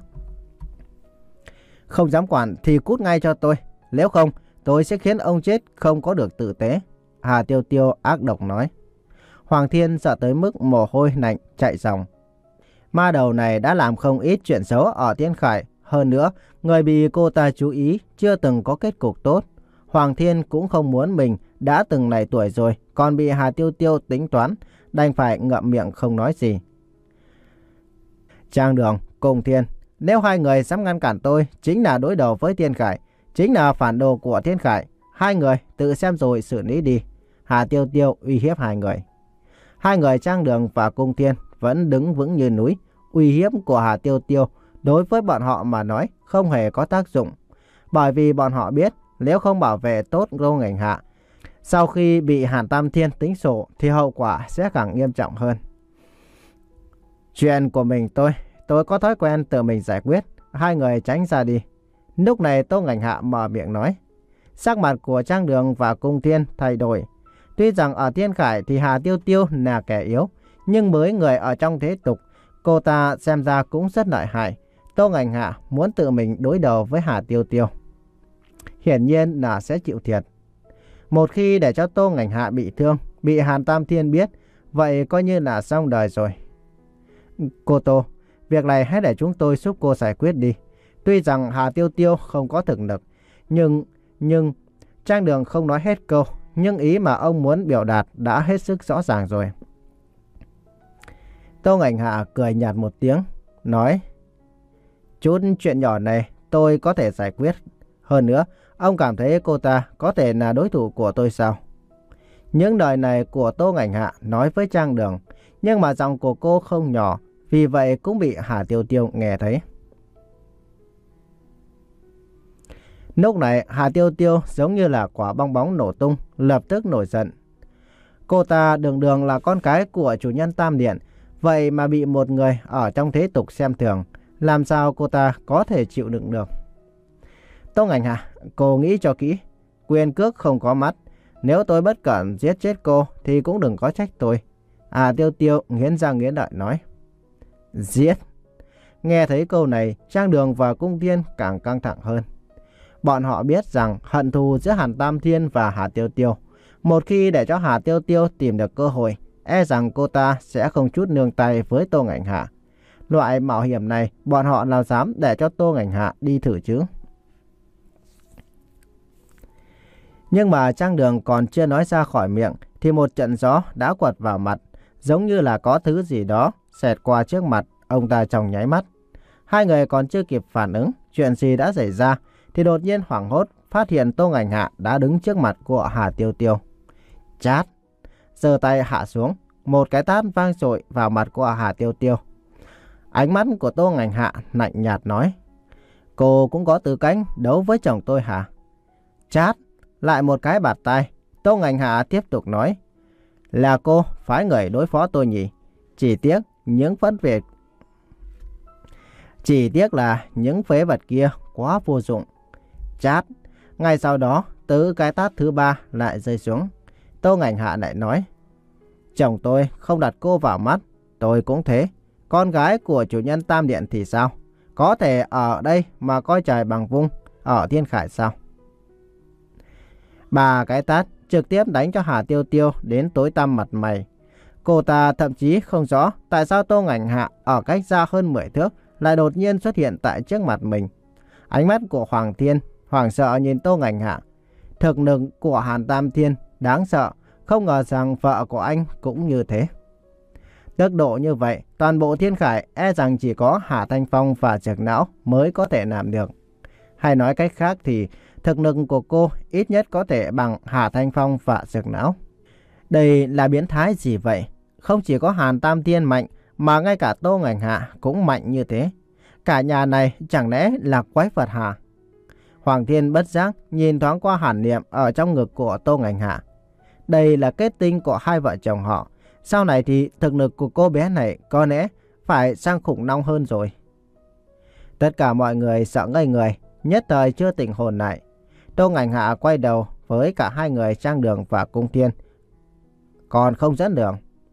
Không dám quản thì cút ngay cho tôi. Nếu không, tôi sẽ khiến ông chết không có được tử tế, Hà Tiêu Tiêu ác độc nói. Hoàng Thiên sợ tới mức mồ hôi lạnh chạy ròng. Ma đầu này đã làm không ít chuyện xấu ở Thiên Khải. Hơn nữa, người bị cô ta chú ý chưa từng có kết cục tốt. Hoàng Thiên cũng không muốn mình đã từng này tuổi rồi còn bị Hà Tiêu Tiêu tính toán, đành phải ngậm miệng không nói gì. Trang Đường cùng Thiên, nếu hai người dám ngăn cản tôi chính là đối đầu với Thiên Khải, chính là phản đồ của Thiên Khải. Hai người tự xem rồi xử lý đi, Hà Tiêu Tiêu uy hiếp hai người. Hai người Trang Đường và Cung Thiên vẫn đứng vững như núi. Uy hiếp của Hà Tiêu Tiêu đối với bọn họ mà nói không hề có tác dụng, bởi vì bọn họ biết nếu không bảo vệ tốt Tô Ngành Hạ, sau khi bị Hàn Tam Thiên tính sổ thì hậu quả sẽ càng nghiêm trọng hơn. Chuyện của mình tôi, tôi có thói quen tự mình giải quyết, hai người tránh ra đi. Lúc này Tô Ngành Hạ mở miệng nói. Sắc mặt của Trang Đường và Cung Thiên thay đổi. Tuy rằng ở Thiên Khải thì Hà Tiêu Tiêu là kẻ yếu, nhưng với người ở trong thế tục, cô ta xem ra cũng rất lợi hại. Tô Ngành Hạ muốn tự mình đối đầu với Hà Tiêu Tiêu, hiển nhiên là sẽ chịu thiệt. Một khi để cho Tô Ngành Hạ bị thương, bị Hàn Tam Thiên biết, vậy coi như là xong đời rồi. Cô Tô, việc này hãy để chúng tôi giúp cô giải quyết đi. Tuy rằng Hà Tiêu Tiêu không có thực lực, nhưng, nhưng, Trang Đường không nói hết câu, nhưng ý mà ông muốn biểu đạt đã hết sức rõ ràng rồi. Tô Ngành Hạ cười nhạt một tiếng, nói, chút chuyện nhỏ này tôi có thể giải quyết. Hơn nữa, ông cảm thấy cô ta có thể là đối thủ của tôi sao? Những lời này của Tô Ngành Hạ nói với Trang Đường, nhưng mà giọng của cô không nhỏ, vì vậy cũng bị Hà Tiêu Tiêu nghe thấy. Lúc này Hà Tiêu Tiêu giống như là quả bong bóng nổ tung, lập tức nổi giận. Cô ta đường đường là con cái của chủ nhân Tam Điện, vậy mà bị một người ở trong thế tục xem thường, làm sao cô ta có thể chịu đựng được? Tô Ngành Hạ, cô nghĩ cho kỹ, quyền cước không có mắt, nếu tôi bất cẩn giết chết cô thì cũng đừng có trách tôi. Hà Tiêu Tiêu nghiến răng nghiến lợi nói. Giết? Nghe thấy câu này, Trang Đường và Cung Thiên càng căng thẳng hơn. Bọn họ biết rằng hận thù giữa Hàn Tam Thiên và Hà Tiêu Tiêu, một khi để cho Hà Tiêu Tiêu tìm được cơ hội, e rằng cô ta sẽ không chút nương tay với Tô Ngành Hạ. Loại mạo hiểm này bọn họ nào dám để cho Tô Ngành Hạ đi thử chứ? Nhưng mà Trang Đường còn chưa nói ra khỏi miệng thì một trận gió đã quật vào mặt, giống như là có thứ gì đó xẹt qua trước mặt ông ta trong nháy mắt. Hai người còn chưa kịp phản ứng chuyện gì đã xảy ra thì đột nhiên hoảng hốt phát hiện Tô Ngành Hạ đã đứng trước mặt của Hà Tiêu Tiêu. Chát! Giơ tay hạ xuống, một cái tát vang dội vào mặt của Hà Tiêu Tiêu. Ánh mắt của Tô Ngành Hạ lạnh nhạt nói, cô cũng có tư cách đấu với chồng tôi hả? Chát! Lại một cái bạt tai. Tô Ngành Hạ tiếp tục nói, là cô phái người đối phó tôi nhỉ? Chỉ tiếc những vấn việc Chỉ tiếc là những phế vật kia quá vô dụng. Chát! Ngay sau đó, từ cái tát thứ ba lại rơi xuống. Tô Ngành Hạ lại nói, chồng tôi không đặt cô vào mắt, tôi cũng thế. Con gái của chủ nhân Tam Điện thì sao? Có thể ở đây mà coi trời bằng vung ở Thiên Khải sao? Ba cái tát trực tiếp đánh cho Hà Tiêu Tiêu đến tối tăm mặt mày. Cô ta thậm chí không rõ tại sao Tô Ngành Hạ ở cách xa hơn mười thước lại đột nhiên xuất hiện tại trước mặt mình. Ánh mắt của Hoàng Thiên hoảng sợ nhìn Tô Ngành Hạ. Thực lực của Hàn Tam Thiên đáng sợ, không ngờ rằng vợ của anh cũng như thế. Tốc độ như vậy, toàn bộ Thiên Khải e rằng chỉ có Hà Thanh Phong và Dược Não mới có thể làm được. Hay nói cách khác thì thực lực của cô ít nhất có thể bằng Hà Thanh Phong và Dược Não. Đây là biến thái gì vậy? Không chỉ có Hàn Tam Thiên mạnh, mà ngay cả Tô Ngành Hạ cũng mạnh như thế. Cả nhà này chẳng lẽ là quái vật hả? Hoàng Thiên bất giác nhìn thoáng qua Hàn Niệm ở trong ngực của Tô Ngành Hạ. Đây là kết tinh của hai vợ chồng họ. Sau này thì thực lực của cô bé này có lẽ phải sang khủng long hơn rồi. Tất cả mọi người sợ ngây người, nhất thời chưa tỉnh hồn lại. Tô Ngành Hạ quay đầu với cả hai người Trang Đường và Cung Thiên. Còn không dẫn đường.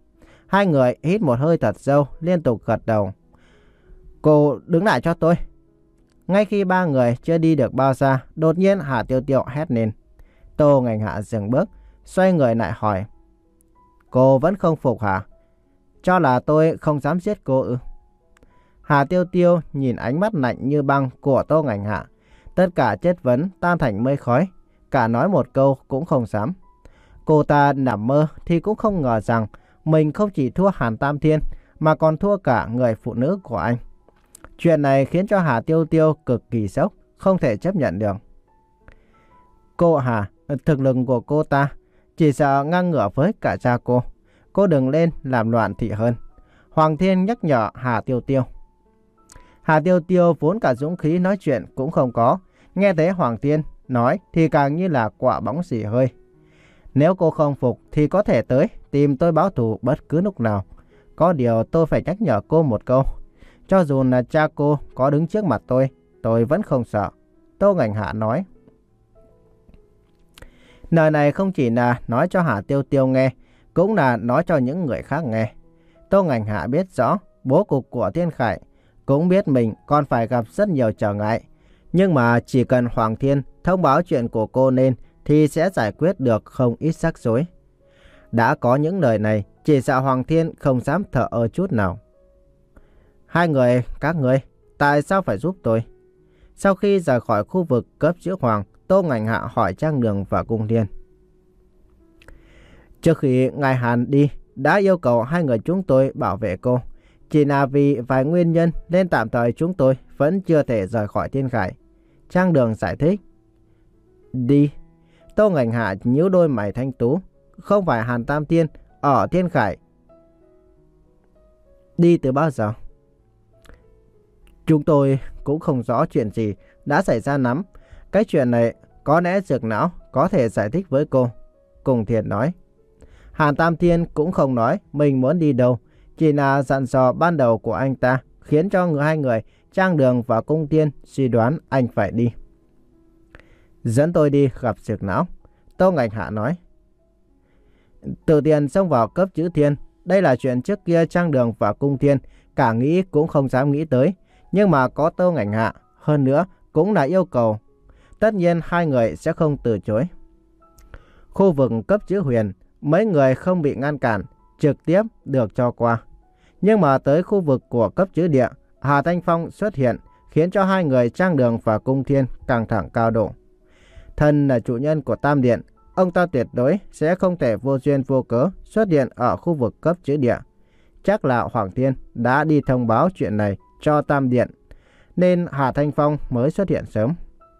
Hai người hít một hơi thật sâu, liên tục gật đầu. Cô đứng lại cho tôi. Ngay khi ba người chưa đi được bao xa, đột nhiên Hà Tiêu Tiêu hét lên. Tô Ngành Hạ dừng bước, xoay người lại hỏi. Cô vẫn không phục hả? Cho là tôi không dám giết cô ư? Hà Tiêu Tiêu nhìn ánh mắt lạnh như băng của Tô Ngành Hạ. Tất cả chất vấn tan thành mây khói, cả nói một câu cũng không dám. Cô ta nằm mơ thì cũng không ngờ rằng mình không chỉ thua Hàn Tam Thiên mà còn thua cả người phụ nữ của anh. Chuyện này khiến cho Hà Tiêu Tiêu cực kỳ sốc, không thể chấp nhận được. Cô Hà, thực lực của cô ta chỉ sợ ngang ngửa với cả cha cô. Cô đừng lên làm loạn thị hơn. Hoàng Thiên nhắc nhở Hà Tiêu Tiêu. Hà Tiêu Tiêu vốn cả dũng khí nói chuyện cũng không có. Nghe thấy Hoàng Thiên nói thì càng như là quả bóng xì hơi. Nếu cô không phục thì có thể tới tìm tôi báo thù bất cứ lúc nào. Có điều tôi phải nhắc nhở cô một câu. Cho dù là cha cô có đứng trước mặt tôi, tôi vẫn không sợ. Tô Ngành Hạ nói. Lời này không chỉ là nói cho Hà Tiêu Tiêu nghe, cũng là nói cho những người khác nghe. Tô Ngành Hạ biết rõ bố cục của Thiên Khải, cũng biết mình còn phải gặp rất nhiều trở ngại. Nhưng mà chỉ cần Hoàng Thiên thông báo chuyện của cô nên thì sẽ giải quyết được không ít rắc rối. Đã có những lời này, chỉ sợ Hoàng Thiên không dám thở ơ chút nào. Hai người, các ngươi, tại sao phải giúp tôi? Sau khi rời khỏi khu vực cấp chữ Hoàng, Tô Ngành Hạ hỏi Trang Đường và Cung Thiên. Trước khi ngài Hàn đi, đã yêu cầu hai người chúng tôi bảo vệ cô. Chỉ là vì vài nguyên nhân nên tạm thời chúng tôi vẫn chưa thể rời khỏi Thiên Khải. Trang Đường giải thích. Đi. Tô Ngành Hạ nhíu đôi mày thanh tú. Không phải Hàn Tam Thiên ở Thiên Khải. Đi từ bao giờ? Chúng tôi cũng không rõ chuyện gì đã xảy ra lắm. Cái chuyện này có lẽ Dược Não có thể giải thích với cô. Cung Thiên nói. Hàn Tam Thiên cũng không nói mình muốn đi đâu. Chỉ là dặn dò ban đầu của anh ta khiến cho người hai người Trang Đường và Cung Thiên suy đoán anh phải đi. Dẫn tôi đi gặp Dược Não. Tô Ngành Hạ nói. Tự tiền xông vào cấp chữ Thiên. Đây là chuyện trước kia Trang Đường và Cung Thiên cả nghĩ cũng không dám nghĩ tới. Nhưng mà có Tô Ngành Hạ, hơn nữa cũng là yêu cầu. Tất nhiên hai người sẽ không từ chối. Khu vực cấp chữ Huyền, mấy người không bị ngăn cản, trực tiếp được cho qua. Nhưng mà tới khu vực của cấp chữ Địa, Hà Thanh Phong xuất hiện, khiến cho hai người Trang Đường và Cung Thiên căng thẳng cao độ. Thân là chủ nhân của Tam Điện, ông ta tuyệt đối sẽ không thể vô duyên vô cớ xuất hiện ở khu vực cấp chữ Địa. Chắc là Hoàng Thiên đã đi thông báo chuyện này cho Tam Điện, nên Hà Thanh Phong mới xuất hiện sớm.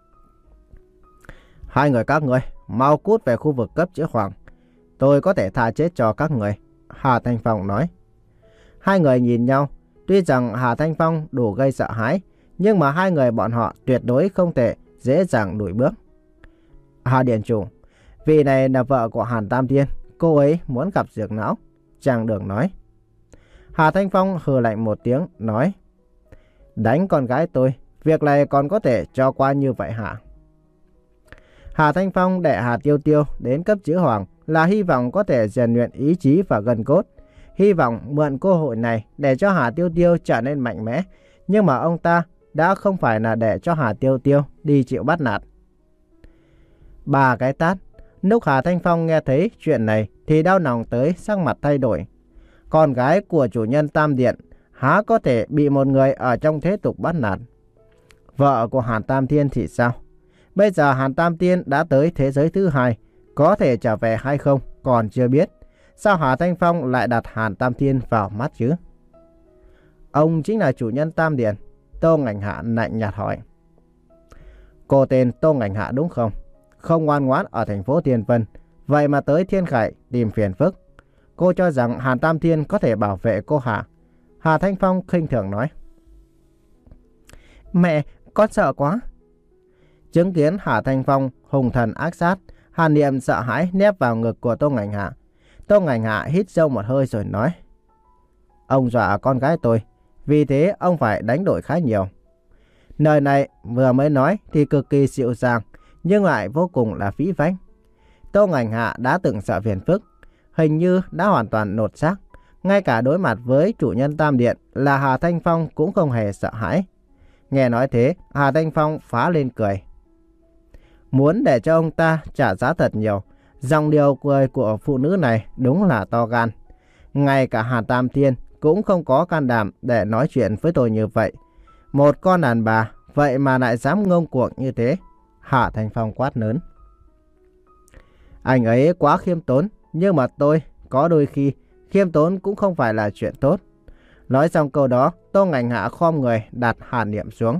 Hai người các ngươi mau cút về khu vực cấp chữ Hoàng. Tôi có thể tha chết cho các người. Hà Thanh Phong nói. Hai người nhìn nhau. Tuy rằng Hà Thanh Phong đủ gây sợ hãi, nhưng mà hai người bọn họ tuyệt đối không thể dễ dàng lùi bước. Hà Điện Chủ, vị này là vợ của Hàn Tam Thiên. Cô ấy muốn gặp Dược Não. Trang Đường nói. Hà Thanh Phong hừ lạnh một tiếng, nói. Đánh con gái tôi, việc này còn có thể cho qua như vậy hả? Hà Thanh Phong để Hà Tiêu Tiêu đến cấp chữ Hoàng là hy vọng có thể rèn luyện ý chí và gân cốt. Hy vọng mượn cơ hội này để cho Hà Tiêu Tiêu trở nên mạnh mẽ. Nhưng mà ông ta đã không phải là để cho Hà Tiêu Tiêu đi chịu bắt nạt. Ba cái tát. Lúc Hà Thanh Phong nghe thấy chuyện này thì đau lòng tới sắc mặt thay đổi. Con gái của chủ nhân Tam Điện há có thể bị một người ở trong thế tục bắt nạt. Vợ của Hàn Tam Thiên thì sao? Bây giờ Hàn Tam Thiên đã tới thế giới thứ hai, có thể trở về hay không còn chưa biết. Sao Hà Thanh Phong lại đặt Hàn Tam Thiên vào mắt chứ? Ông chính là chủ nhân Tam Điện. Tô Ngành Hạ lạnh nhạt hỏi. Cô tên Tô Ngành Hạ đúng không? Không ngoan ngoãn ở thành phố Thiên Vân, vậy mà tới Thiên Khải tìm phiền phức. Cô cho rằng Hàn Tam Thiên có thể bảo vệ cô hả? Hà Thanh Phong khinh thường nói. Mẹ, con sợ quá. Chứng kiến Hà Thanh Phong hùng thần ác sát, Hàn Niệm sợ hãi nép vào ngực của Tô Ngành Hạ. Tô Ngành Hạ hít sâu một hơi rồi nói. Ông dọa con gái tôi, vì thế ông phải đánh đổi khá nhiều. Lời này vừa mới nói thì cực kỳ dịu dàng, nhưng lại vô cùng là phí vánh. Tô Ngành Hạ đã từng sợ phiền phức, hình như đã hoàn toàn nột xác. Ngay cả đối mặt với chủ nhân Tam Điện là Hà Thanh Phong cũng không hề sợ hãi. Nghe nói thế, Hà Thanh Phong phá lên cười. Muốn để cho ông ta trả giá thật nhiều, dòng điều cười của phụ nữ này đúng là to gan. Ngay cả Hà Tam Thiên cũng không có can đảm để nói chuyện với tôi như vậy. Một con đàn bà, vậy mà lại dám ngông cuồng như thế. Hà Thanh Phong quát lớn. Anh ấy quá khiêm tốn, nhưng mà tôi có đôi khi khiêm tốn cũng không phải là chuyện tốt. Nói xong câu đó, Tô Ngành Hạ khom người đặt Hàn Niệm xuống.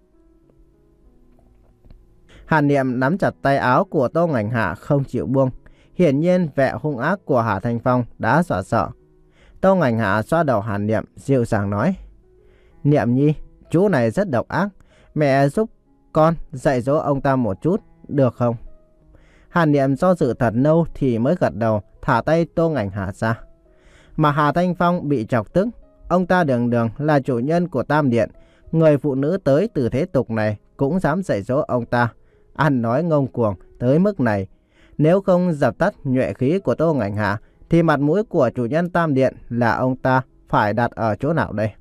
Hàn Niệm nắm chặt tay áo của Tô Ngành Hạ không chịu buông. Hiển nhiên vẻ hung ác của Hà Thanh Phong đã dọa sợ. Tô Ngành Hạ xoa đầu Hàn Niệm dịu dàng nói. Niệm nhi, chú này rất độc ác. Mẹ giúp con dạy dỗ ông ta một chút, được không? Hàn Niệm do dự thật lâu thì mới gật đầu, thả tay Tô Ngành Hạ ra. Mà Hà Thanh Phong bị chọc tức. Ông ta đường đường là chủ nhân của Tam Điện. Người phụ nữ tới từ thế tục này cũng dám dạy dỗ ông ta. Ăn nói ngông cuồng tới mức này. Nếu không dập tắt nhuệ khí của Tô Ngành Hạ thì mặt mũi của chủ nhân Tam Điện là ông ta phải đặt ở chỗ nào đây?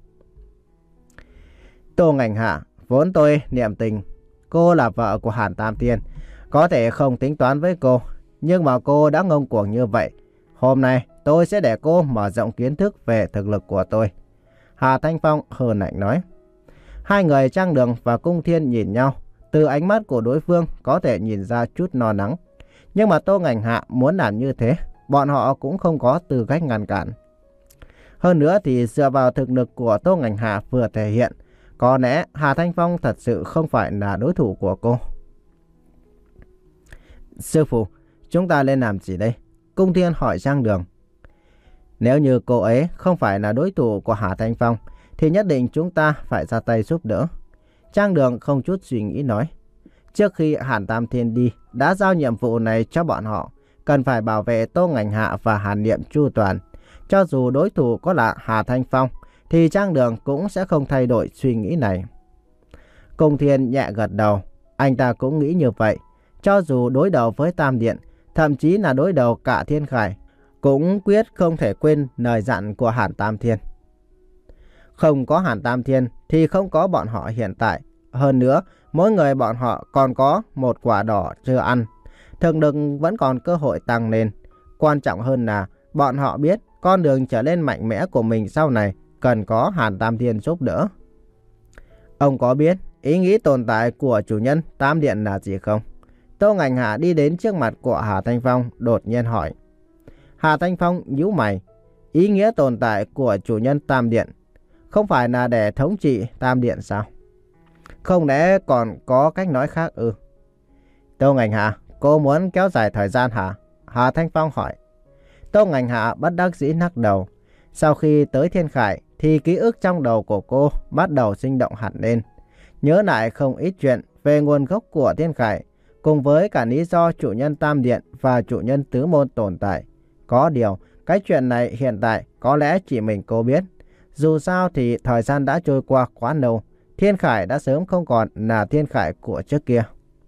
Tô Ngành Hạ, vốn tôi niệm tình. Cô là vợ của Hàn Tam Thiên, có thể không tính toán với cô, nhưng mà cô đã ngông cuồng như vậy. Hôm nay tôi sẽ để cô mở rộng kiến thức về thực lực của tôi. Hà Thanh Phong hờn lạnh nói. Hai người Trang Đường và Cung Thiên nhìn nhau. Từ ánh mắt của đối phương có thể nhìn ra chút lo lắng. Nhưng mà Tô Ngành Hạ muốn làm như thế, bọn họ cũng không có tư cách ngăn cản. Hơn nữa thì dựa vào thực lực của Tô Ngành Hạ vừa thể hiện, có lẽ Hà Thanh Phong thật sự không phải là đối thủ của cô. Sư phụ, chúng ta lên làm gì đây? Cung Thiên hỏi Trang Đường. Nếu như cô ấy không phải là đối thủ của Hà Thanh Phong, thì nhất định chúng ta phải ra tay giúp đỡ. Trang Đường không chút suy nghĩ nói. Trước khi Hàn Tam Thiên đi, đã giao nhiệm vụ này cho bọn họ, cần phải bảo vệ Tô Ngành Hạ và Hàn Niệm chu toàn. Cho dù đối thủ có là Hà Thanh Phong, thì Trang Đường cũng sẽ không thay đổi suy nghĩ này. Cung Thiên nhẹ gật đầu, anh ta cũng nghĩ như vậy. Cho dù đối đầu với Tam Điện, thậm chí là đối đầu cả Thiên Khải, cũng quyết không thể quên lời dặn của Hàn Tam Thiên. Không có Hàn Tam Thiên thì không có bọn họ hiện tại. Hơn nữa, mỗi người bọn họ còn có một quả đỏ chưa ăn. Thực lực vẫn còn cơ hội tăng lên. Quan trọng hơn là bọn họ biết con đường trở lên mạnh mẽ của mình sau này cần có Hàn Tam Thiên giúp đỡ. Ông có biết ý nghĩ tồn tại của chủ nhân Tam Điện là gì không? Tô Ngành Hạ đi đến trước mặt của Hà Thanh Phong đột nhiên hỏi. Hà Thanh Phong nhíu mày. Ý nghĩa tồn tại của chủ nhân Tam Điện không phải là để thống trị Tam Điện sao? Không lẽ còn có cách nói khác ư? Tô Ngành Hạ, cô muốn kéo dài thời gian hả? Hà Thanh Phong hỏi. Tô Ngành Hạ bất đắc dĩ lắc đầu. Sau khi tới Thiên Khải thì ký ức trong đầu của cô bắt đầu sinh động hẳn lên. Nhớ lại không ít chuyện về nguồn gốc của Thiên Khải, cùng với cả lý do chủ nhân Tam Điện và chủ nhân Tứ Môn tồn tại. Có điều, cái chuyện này hiện tại có lẽ chỉ mình cô biết. Dù sao thì thời gian đã trôi qua quá lâu, Thiên Khải đã sớm không còn là Thiên Khải của trước kia.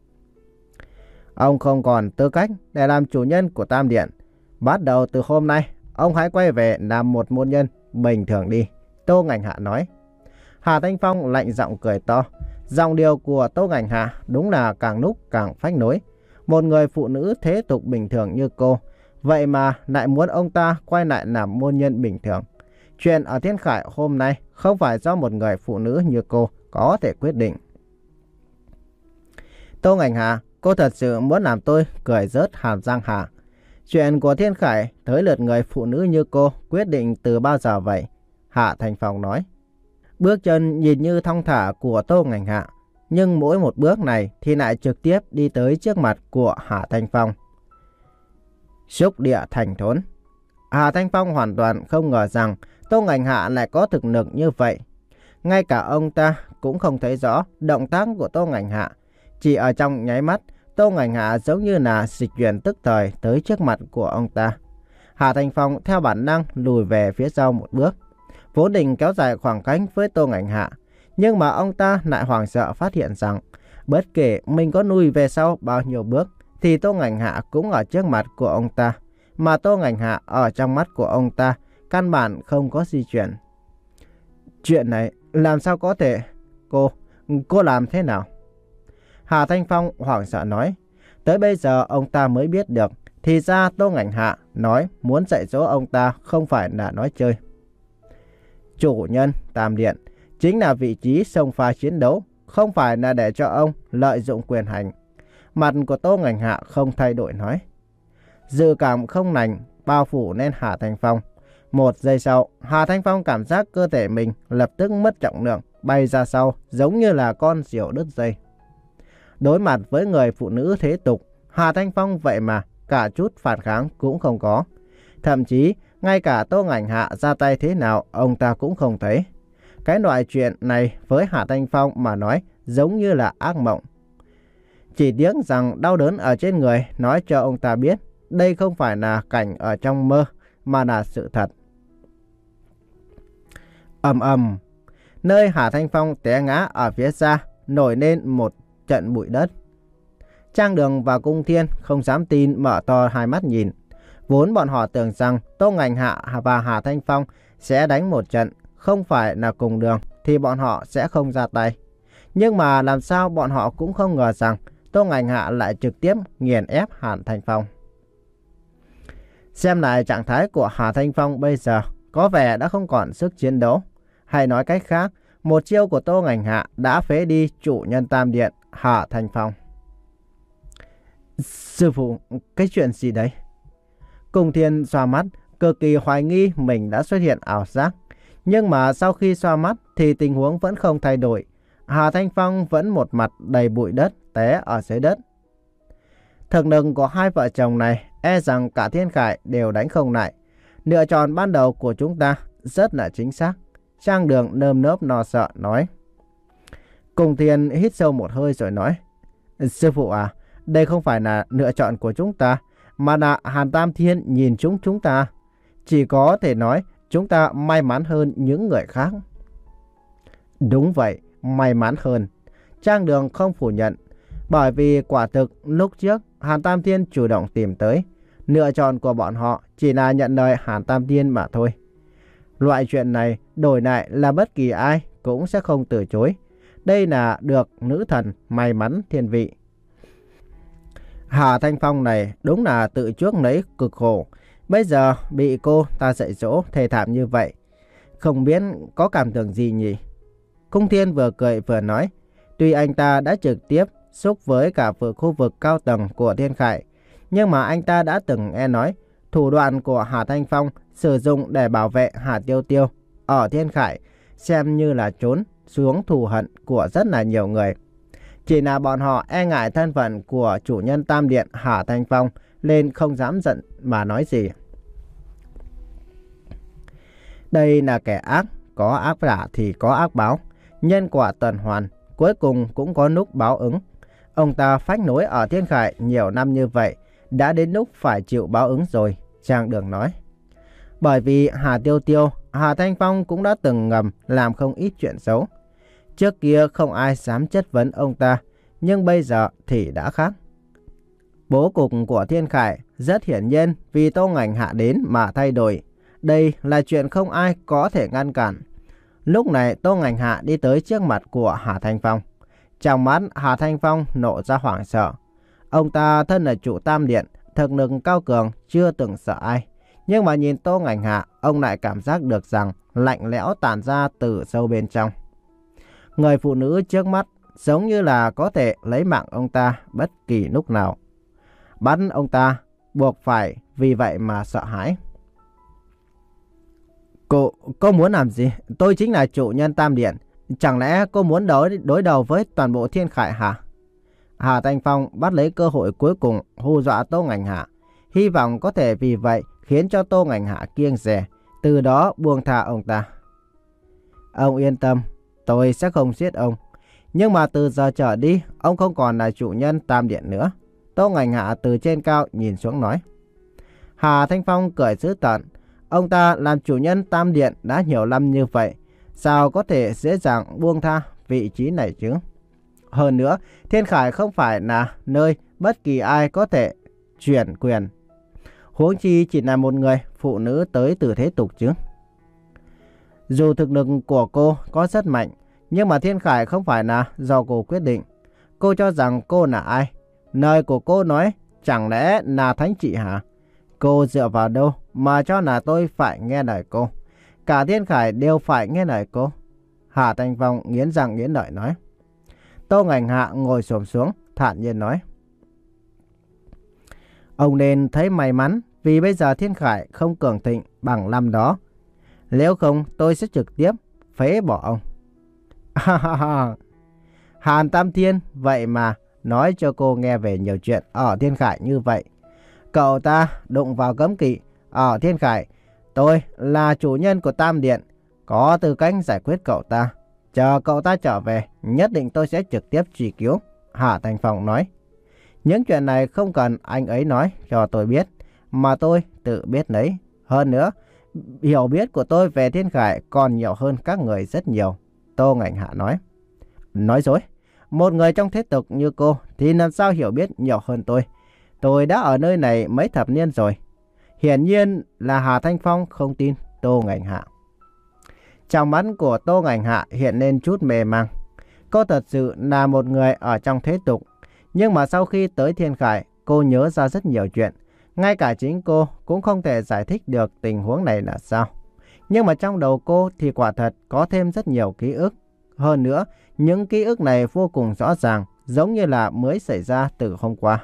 Ông không còn tư cách để làm chủ nhân của Tam Điện. Bắt đầu từ hôm nay, ông hãy quay về làm một môn nhân bình thường đi. Tô Ngành Hạ nói. Hà Thanh Phong lạnh giọng cười to. Giọng điệu của Tô Ngành Hạ đúng là càng lúc càng phách nối. Một người phụ nữ thế tục bình thường như cô, vậy mà lại muốn ông ta quay lại làm môn nhân bình thường. Chuyện ở Thiên Khải hôm nay không phải do một người phụ nữ như cô có thể quyết định. Tô Ngành Hạ, cô thật sự muốn làm tôi cười rớt hàm răng hả? Chuyện của Thiên Khải tới lượt người phụ nữ như cô quyết định từ bao giờ vậy? Hạ Thanh Phong nói. Bước chân nhìn như thong thả của Tô Ngành Hạ, nhưng mỗi một bước này thì lại trực tiếp đi tới trước mặt của Hạ Thanh Phong. Xúc địa thành thốn. Hạ Thanh Phong hoàn toàn không ngờ rằng Tô Ngành Hạ lại có thực lực như vậy. Ngay cả ông ta cũng không thấy rõ động tác của Tô Ngành Hạ. Chỉ ở trong nháy mắt, Tô Ngành Hạ giống như là dịch chuyển tức thời tới trước mặt của ông ta. Hạ Thanh Phong theo bản năng lùi về phía sau một bước, vốn định kéo dài khoảng cách với Tô Ngành Hạ. Nhưng mà ông ta lại hoảng sợ phát hiện rằng bất kể mình có lùi về sau bao nhiêu bước thì Tô Ngành Hạ cũng ở trước mặt của ông ta. Mà Tô Ngành Hạ ở trong mắt của ông ta căn bản không có di chuyển. Chuyện này làm sao có thể? Cô, cô làm thế nào? Hà Thanh Phong hoảng sợ nói. Tới bây giờ ông ta mới biết được, thì ra Tô Ngảnh Hạ nói muốn dạy dỗ ông ta không phải là nói chơi. Chủ nhân Tam Điện chính là vị trí xông pha chiến đấu, không phải là để cho ông lợi dụng quyền hành. Mặt của Tô Ngảnh Hạ không thay đổi nói. Dự cảm không lành bao phủ lên Hà Thanh Phong. Một giây sau, Hà Thanh Phong cảm giác cơ thể mình lập tức mất trọng lượng, bay ra sau giống như là con diều đứt dây. Đối mặt với người phụ nữ thế tục, Hà Thanh Phong vậy mà cả chút phản kháng cũng không có. Thậm chí, ngay cả Tô Ngảnh Hạ ra tay thế nào ông ta cũng không thấy. Cái loại chuyện này với Hà Thanh Phong mà nói giống như là ác mộng. Chỉ tiếc rằng đau đớn ở trên người nói cho ông ta biết đây không phải là cảnh ở trong mơ mà là sự thật. Ầm ầm, nơi Hà Thanh Phong té ngã ở phía xa nổi lên một trận bụi đất. Trang Đường và Cung Thiên không dám tin mở to hai mắt nhìn. Vốn bọn họ tưởng rằng Tô Ngảnh Hạ và Hà Thanh Phong sẽ đánh một trận, không phải là cùng đường thì bọn họ sẽ không ra tay. Nhưng mà làm sao bọn họ cũng không ngờ rằng Tô Ngảnh Hạ lại trực tiếp nghiền ép Hà Thanh Phong. Xem lại trạng thái của Hà Thanh Phong bây giờ có vẻ đã không còn sức chiến đấu. Hay nói cách khác, một chiêu của Tô Ngảnh Hạ đã phế đi chủ nhân Tam Điện Hà Thanh Phong. Sư phụ, cái chuyện gì đấy? Cung Thiên xoa mắt, cực kỳ hoài nghi mình đã xuất hiện ảo giác. Nhưng mà sau khi xoa mắt thì tình huống vẫn không thay đổi. Hà Thanh Phong vẫn một mặt đầy bụi đất té ở dưới đất. Thực lực của hai vợ chồng này e rằng cả Thiên Khải đều đánh không lại. Lựa chọn ban đầu của chúng ta rất là chính xác. Trang Đường nơm nớp lo sợ nói. Cung Thiên hít sâu một hơi rồi nói. Sư phụ à, đây không phải là lựa chọn của chúng ta, mà là Hàn Tam Thiên nhìn chúng chúng ta. Chỉ có thể nói chúng ta may mắn hơn những người khác. Đúng vậy, may mắn hơn. Trang Đường không phủ nhận. Bởi vì quả thực lúc trước Hàn Tam Thiên chủ động tìm tới. Lựa chọn của bọn họ chỉ là nhận lời Hàn Tam Thiên mà thôi. Loại chuyện này đổi lại là bất kỳ ai cũng sẽ không từ chối. Đây là được nữ thần may mắn thiên vị. Hà Thanh Phong này đúng là tự chuốc lấy cực khổ. Bây giờ bị cô ta dạy dỗ thê thảm như vậy, không biết có cảm tưởng gì nhỉ? Cung Thiên vừa cười vừa nói. Tuy anh ta đã trực tiếp xúc với cả vừa khu vực cao tầng của Thiên Khải, nhưng mà anh ta đã từng nghe nói thủ đoạn của Hà Thanh Phong sử dụng để bảo vệ Hà Tiêu Tiêu ở Thiên Khải xem như là trốn xuống thù hận của rất là nhiều người. Chỉ là bọn họ e ngại thân phận của chủ nhân Tam Điện Hà Thanh Phong nên không dám giận mà nói gì. Đây là kẻ ác, có ác trả thì có ác báo. Nhân quả tuần hoàn, cuối cùng cũng có lúc báo ứng. Ông ta phách nối ở Thiên Khải nhiều năm như vậy, đã đến lúc phải chịu báo ứng rồi, Trang Đường nói. Bởi vì Hà Tiêu Tiêu, Hà Thanh Phong cũng đã từng ngầm làm không ít chuyện xấu. Trước kia không ai dám chất vấn ông ta, nhưng bây giờ thì đã khác. Bố cục của Thiên Khải rất hiển nhiên vì Tô Ngảnh Hạ đến mà thay đổi. Đây là chuyện không ai có thể ngăn cản. Lúc này Tô Ngảnh Hạ đi tới trước mặt của Hà Thanh Phong. Trong mắt Hà Thanh Phong nổ ra hoảng sợ. Ông ta thân là chủ Tam Điện, thực lực cao cường, chưa từng sợ ai. Nhưng mà nhìn Tô Ngảnh Hạ, ông lại cảm giác được rằng lạnh lẽo tản ra từ sâu bên trong. Người phụ nữ trước mắt giống như là có thể lấy mạng ông ta bất kỳ lúc nào. Bắt ông ta buộc phải vì vậy mà sợ hãi. Cô, cô muốn làm gì? Tôi chính là chủ nhân Tam Điện. Chẳng lẽ cô muốn đối, đối đầu với toàn bộ Thiên Khải hả? Hà Thanh Phong bắt lấy cơ hội cuối cùng hù dọa Tô Ngảnh Hạ. Hy vọng có thể vì vậy khiến cho Tô Ngảnh Hạ kiêng dè, từ đó buông tha ông ta. Ông yên tâm, tôi sẽ không giết ông. Nhưng mà từ giờ trở đi, ông không còn là chủ nhân Tam Điện nữa. Tô Ngảnh Hạ từ trên cao nhìn xuống nói. Hà Thanh Phong cười dữ tợn. Ông ta làm chủ nhân Tam Điện đã nhiều năm như vậy, sao có thể dễ dàng buông tha vị trí này chứ? Hơn nữa, Thiên Khải không phải là nơi bất kỳ ai có thể chuyển quyền. Huống chi chỉ là một người phụ nữ tới từ thế tục chứ. Dù thực lực của cô có rất mạnh, nhưng mà Thiên Khải không phải là do cô quyết định. Cô cho rằng cô là ai? Lời của cô nói chẳng lẽ là thánh trị hả? Cô dựa vào đâu mà cho là tôi phải nghe lời cô? Cả Thiên Khải đều phải nghe lời cô. Hà Thanh Phong nghiến răng nghiến lợi nói. Tô Ngành Hạ ngồi xổm xuống, thản nhiên nói. Ông nên thấy may mắn vì bây giờ Thiên Khải không cường thịnh bằng năm đó. Nếu không tôi sẽ trực tiếp phế bỏ ông. Hàn Tam Thiên vậy mà nói cho cô nghe về nhiều chuyện ở Thiên Khải như vậy. Cậu ta đụng vào cấm kỵ ở Thiên Khải. Tôi là chủ nhân của Tam Điện, có tư cách giải quyết cậu ta. Chờ cậu ta trở về, nhất định tôi sẽ trực tiếp truy cứu. Hà Thanh Phong nói. Những chuyện này không cần anh ấy nói cho tôi biết, mà tôi tự biết lấy. Hơn nữa, hiểu biết của tôi về Thiên Khải còn nhiều hơn các người rất nhiều. Tô Ngành Hạ nói. Nói dối. Một người trong thế tục như cô thì làm sao hiểu biết nhiều hơn tôi. Tôi đã ở nơi này mấy thập niên rồi. Hiển nhiên là Hà Thanh Phong không tin Tô Ngành Hạ. Trong mắt của Tô Ngành Hạ hiện lên chút mê mang. Cô thật sự là một người ở trong thế tục. Nhưng mà sau khi tới Thiên Khải, cô nhớ ra rất nhiều chuyện. Ngay cả chính cô cũng không thể giải thích được tình huống này là sao. Nhưng mà trong đầu cô thì quả thật có thêm rất nhiều ký ức. Hơn nữa, những ký ức này vô cùng rõ ràng, giống như là mới xảy ra từ hôm qua.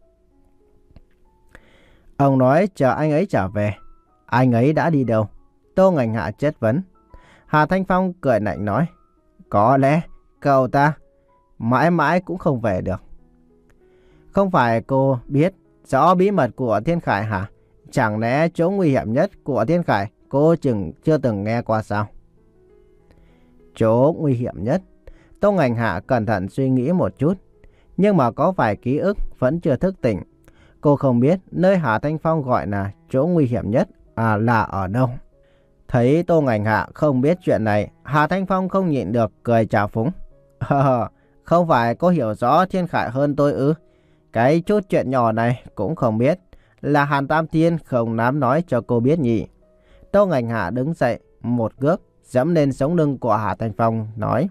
Ông nói chờ anh ấy trở về. Anh ấy đã đi đâu? Tô Ngành Hạ chất vấn. Hà Thanh Phong cười lạnh nói. Có lẽ cậu ta mãi mãi cũng không về được. Không phải cô biết rõ bí mật của Thiên Khải hả? Chẳng lẽ chỗ nguy hiểm nhất của Thiên Khải cô chừng chưa từng nghe qua sao? Chỗ nguy hiểm nhất? Tô Ngành Hạ cẩn thận suy nghĩ một chút. Nhưng mà có vài ký ức vẫn chưa thức tỉnh. Cô không biết nơi Hà Thanh Phong gọi là chỗ nguy hiểm nhất à, là ở đâu. Thấy Tô Ngành Hạ không biết chuyện này, Hà Thanh Phong không nhịn được cười trào phúng. Không phải cô hiểu rõ Thiên Khải hơn tôi ư? Cái chút chuyện nhỏ này cũng không biết. Là Hàn Tam Thiên không dám nói cho cô biết nhỉ? Tô Ngành Hạ đứng dậy, một cước giẫm lên sống lưng của Hà Thanh Phong, nói.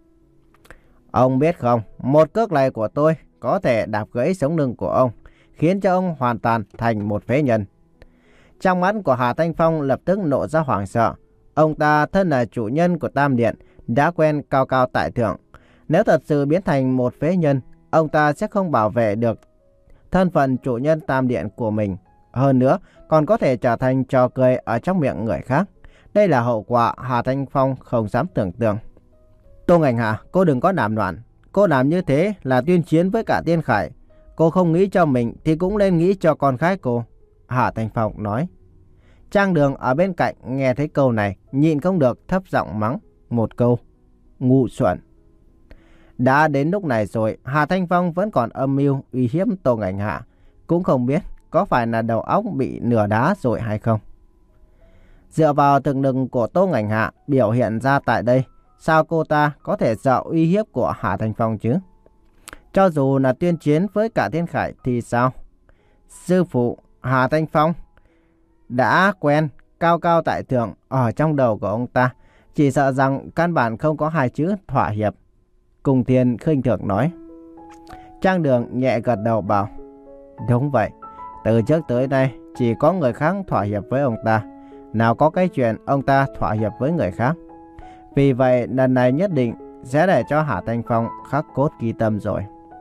Ông biết không, một cước này của tôi có thể đạp gãy sống lưng của ông, khiến cho ông hoàn toàn thành một phế nhân. Trong mắt của Hà Thanh Phong lập tức nộ ra hoảng sợ. Ông ta thân là chủ nhân của Tam Điện, đã quen cao cao tại thượng. Nếu thật sự biến thành một phế nhân, ông ta sẽ không bảo vệ được thân phận chủ nhân Tam Điện của mình. Hơn nữa, còn có thể trở thành trò cười ở trong miệng người khác. Đây là hậu quả Hà Thanh Phong không dám tưởng tượng. Tô Ngành Hạ, cô đừng có làm loạn. Cô làm như thế là tuyên chiến với cả Thiên Khải. Cô không nghĩ cho mình thì cũng nên nghĩ cho con gái cô. Hà Thanh Phong nói. Trang Đường ở bên cạnh nghe thấy câu này, nhịn không được thấp giọng mắng một câu. Ngu xuẩn. Đã đến lúc này rồi, Hà Thanh Phong vẫn còn âm mưu uy hiếp Tô Ngành Hạ. Cũng không biết có phải là đầu óc bị nửa đá rồi hay không. Dựa vào thực lực của Tô Ngành Hạ biểu hiện ra tại đây, sao cô ta có thể sợ uy hiếp của Hà Thanh Phong chứ? Cho dù là tuyên chiến với cả Thiên Khải thì sao? Sư phụ Hà Thanh Phong đã quen cao cao tại thượng ở trong đầu của ông ta, chỉ sợ rằng căn bản không có hai chữ thỏa hiệp. Cùng Thiên khinh thường nói. Trang Đường nhẹ gật đầu bảo. Đúng vậy, từ trước tới nay chỉ có người khác thỏa hiệp với ông ta, nào có cái chuyện ông ta thỏa hiệp với người khác. Vì vậy lần này nhất định sẽ để cho Hà Thanh Phong khắc cốt ghi tâm rồi.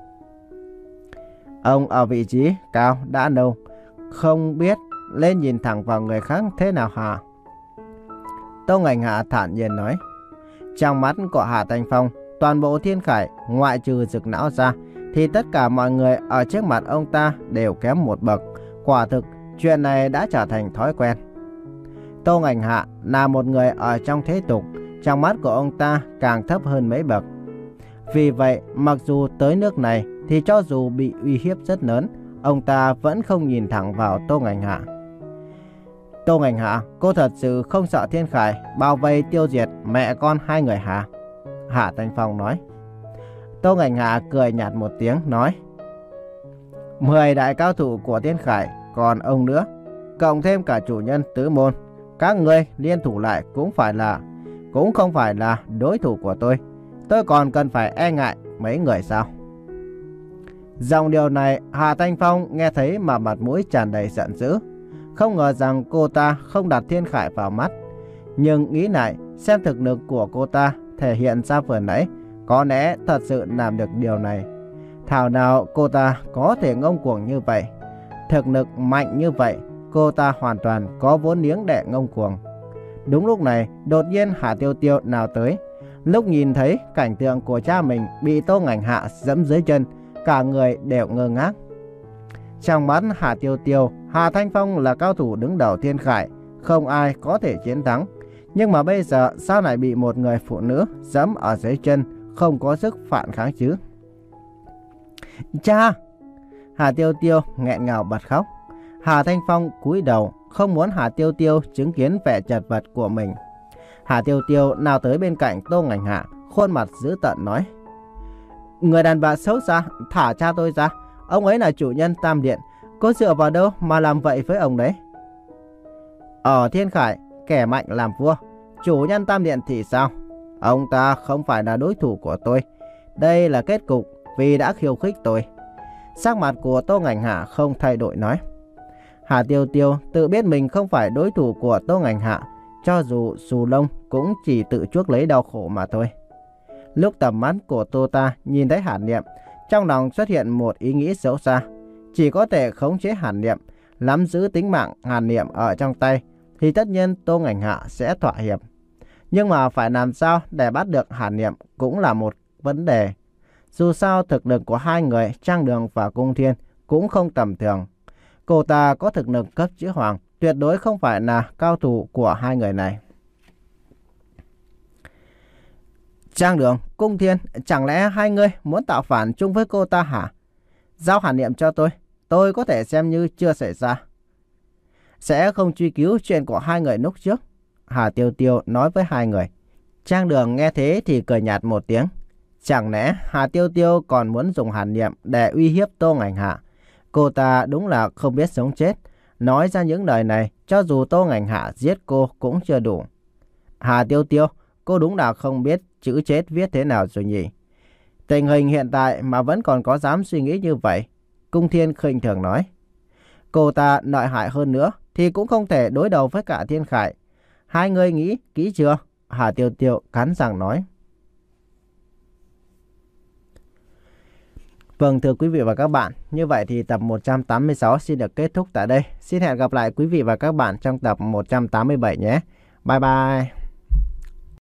Ông ở vị trí cao đã lâu, không biết lên nhìn thẳng vào người khác thế nào hả? Tô Ngành Hạ thản nhiên nói. Trong mắt của Hà Thanh Phong, toàn bộ Thiên Khải ngoại trừ Dực Não ra thì tất cả mọi người ở trước mặt ông ta đều kém một bậc. Quả thực chuyện này đã trở thành thói quen. Tô Ngành Hạ là một người ở trong thế tục, trong mắt của ông ta càng thấp hơn mấy bậc. Vì vậy mặc dù tới nước này thì cho dù bị uy hiếp rất lớn, ông ta vẫn không nhìn thẳng vào Tô Ngành Hạ. Tô Ngành Hạ, cô thật sự không sợ Thiên Khải bao vây tiêu diệt mẹ con hai người hả? Hạ Thanh Phong nói. Tô Ngành Hạ cười nhạt một tiếng nói. Mười đại cao thủ của Thiên Khải, còn ông nữa, cộng thêm cả chủ nhân tứ môn, các ngươi liên thủ lại cũng phải là cũng không phải là đối thủ của tôi. Tôi còn cần phải e ngại mấy người sao? Dòng điều này Hà Thanh Phong nghe thấy mà mặt mũi tràn đầy giận dữ. Không ngờ rằng cô ta không đặt Thiên Khải vào mắt. Nhưng nghĩ lại xem thực lực của cô ta thể hiện ra vừa nãy, có lẽ thật sự làm được điều này. Thảo nào cô ta có thể ngông cuồng như vậy. Thực lực mạnh như vậy, cô ta hoàn toàn có vốn liếng để ngông cuồng. Đúng lúc này, đột nhiên Hà Tiêu Tiêu nào tới. Lúc nhìn thấy cảnh tượng của cha mình bị Tô Ngảnh Hạ dẫm dưới chân, cả người đều ngơ ngác. Trong mắt Hà Tiêu Tiêu, Hà Thanh Phong là cao thủ đứng đầu Thiên Khải, không ai có thể chiến thắng. Nhưng mà bây giờ sao lại bị một người phụ nữ dẫm ở dưới chân, không có sức phản kháng chứ? Cha! Hà Tiêu Tiêu nghẹn ngào bật khóc. Hà Thanh Phong cúi đầu, không muốn Hà Tiêu Tiêu chứng kiến vẻ chật vật của mình. Hà Tiêu Tiêu nào tới bên cạnh Tô Ngảnh Hạ, khuôn mặt dữ tợn nói: Người đàn bà xấu xa, thả cha tôi ra. Ông ấy là chủ nhân Tam Điện, cô dựa vào đâu mà làm vậy với ông đấy? Ở Thiên Khải, kẻ mạnh làm vua, chủ nhân Tam Điện thì sao? Ông ta không phải là đối thủ của tôi. Đây là kết cục vì đã khiêu khích tôi. Sắc mặt của Tô Ngảnh Hạ không thay đổi nói. Hà Tiêu Tiêu tự biết mình không phải đối thủ của Tô Ngảnh Hạ, cho dù xù lông cũng chỉ tự chuốc lấy đau khổ mà thôi. Lúc tầm mắt của Tô ta nhìn thấy Hàn Niệm, trong lòng xuất hiện một ý nghĩ xấu xa. Chỉ có thể khống chế Hàn Niệm, nắm giữ tính mạng Hàn Niệm ở trong tay, thì tất nhiên Tô Ngảnh Hạ sẽ thỏa hiệp. Nhưng mà phải làm sao để bắt được Hàn Niệm cũng là một vấn đề. Dù sao thực lực của hai người Trang Đường và Cung Thiên cũng không tầm thường. Cô ta có thực lực cấp chữ hoàng, tuyệt đối không phải là cao thủ của hai người này. Trang Đường, Cung Thiên, chẳng lẽ hai người muốn tạo phản chung với cô ta hả? Giao Hàn Niệm cho tôi, tôi có thể xem như chưa xảy ra. Sẽ không truy cứu chuyện của hai người lúc trước, Hà Tiêu Tiêu nói với hai người. Trang Đường nghe thế thì cười nhạt một tiếng. Chẳng lẽ Hà Tiêu Tiêu còn muốn dùng Hàn Niệm để uy hiếp Tô Ngảnh Hạ? Cô ta đúng là không biết sống chết. Nói ra những lời này, cho dù Tô Ngảnh Hạ giết cô cũng chưa đủ. Hà Tiêu Tiêu, cô đúng là không biết chữ chết viết thế nào rồi nhỉ? Tình hình hiện tại mà vẫn còn có dám suy nghĩ như vậy, Cung Thiên khinh thường nói. Cô ta lợi hại hơn nữa thì cũng không thể đối đầu với cả Thiên Khải. Hai người nghĩ kỹ chưa? Hà Tiêu Tiêu cắn răng nói. Vâng, thưa quý vị và các bạn, như vậy thì tập một trăm tám mươi sáu xin được kết thúc tại đây. Xin hẹn gặp lại quý vị và các bạn trong tập một trăm tám mươi bảy nhé. Bye bye.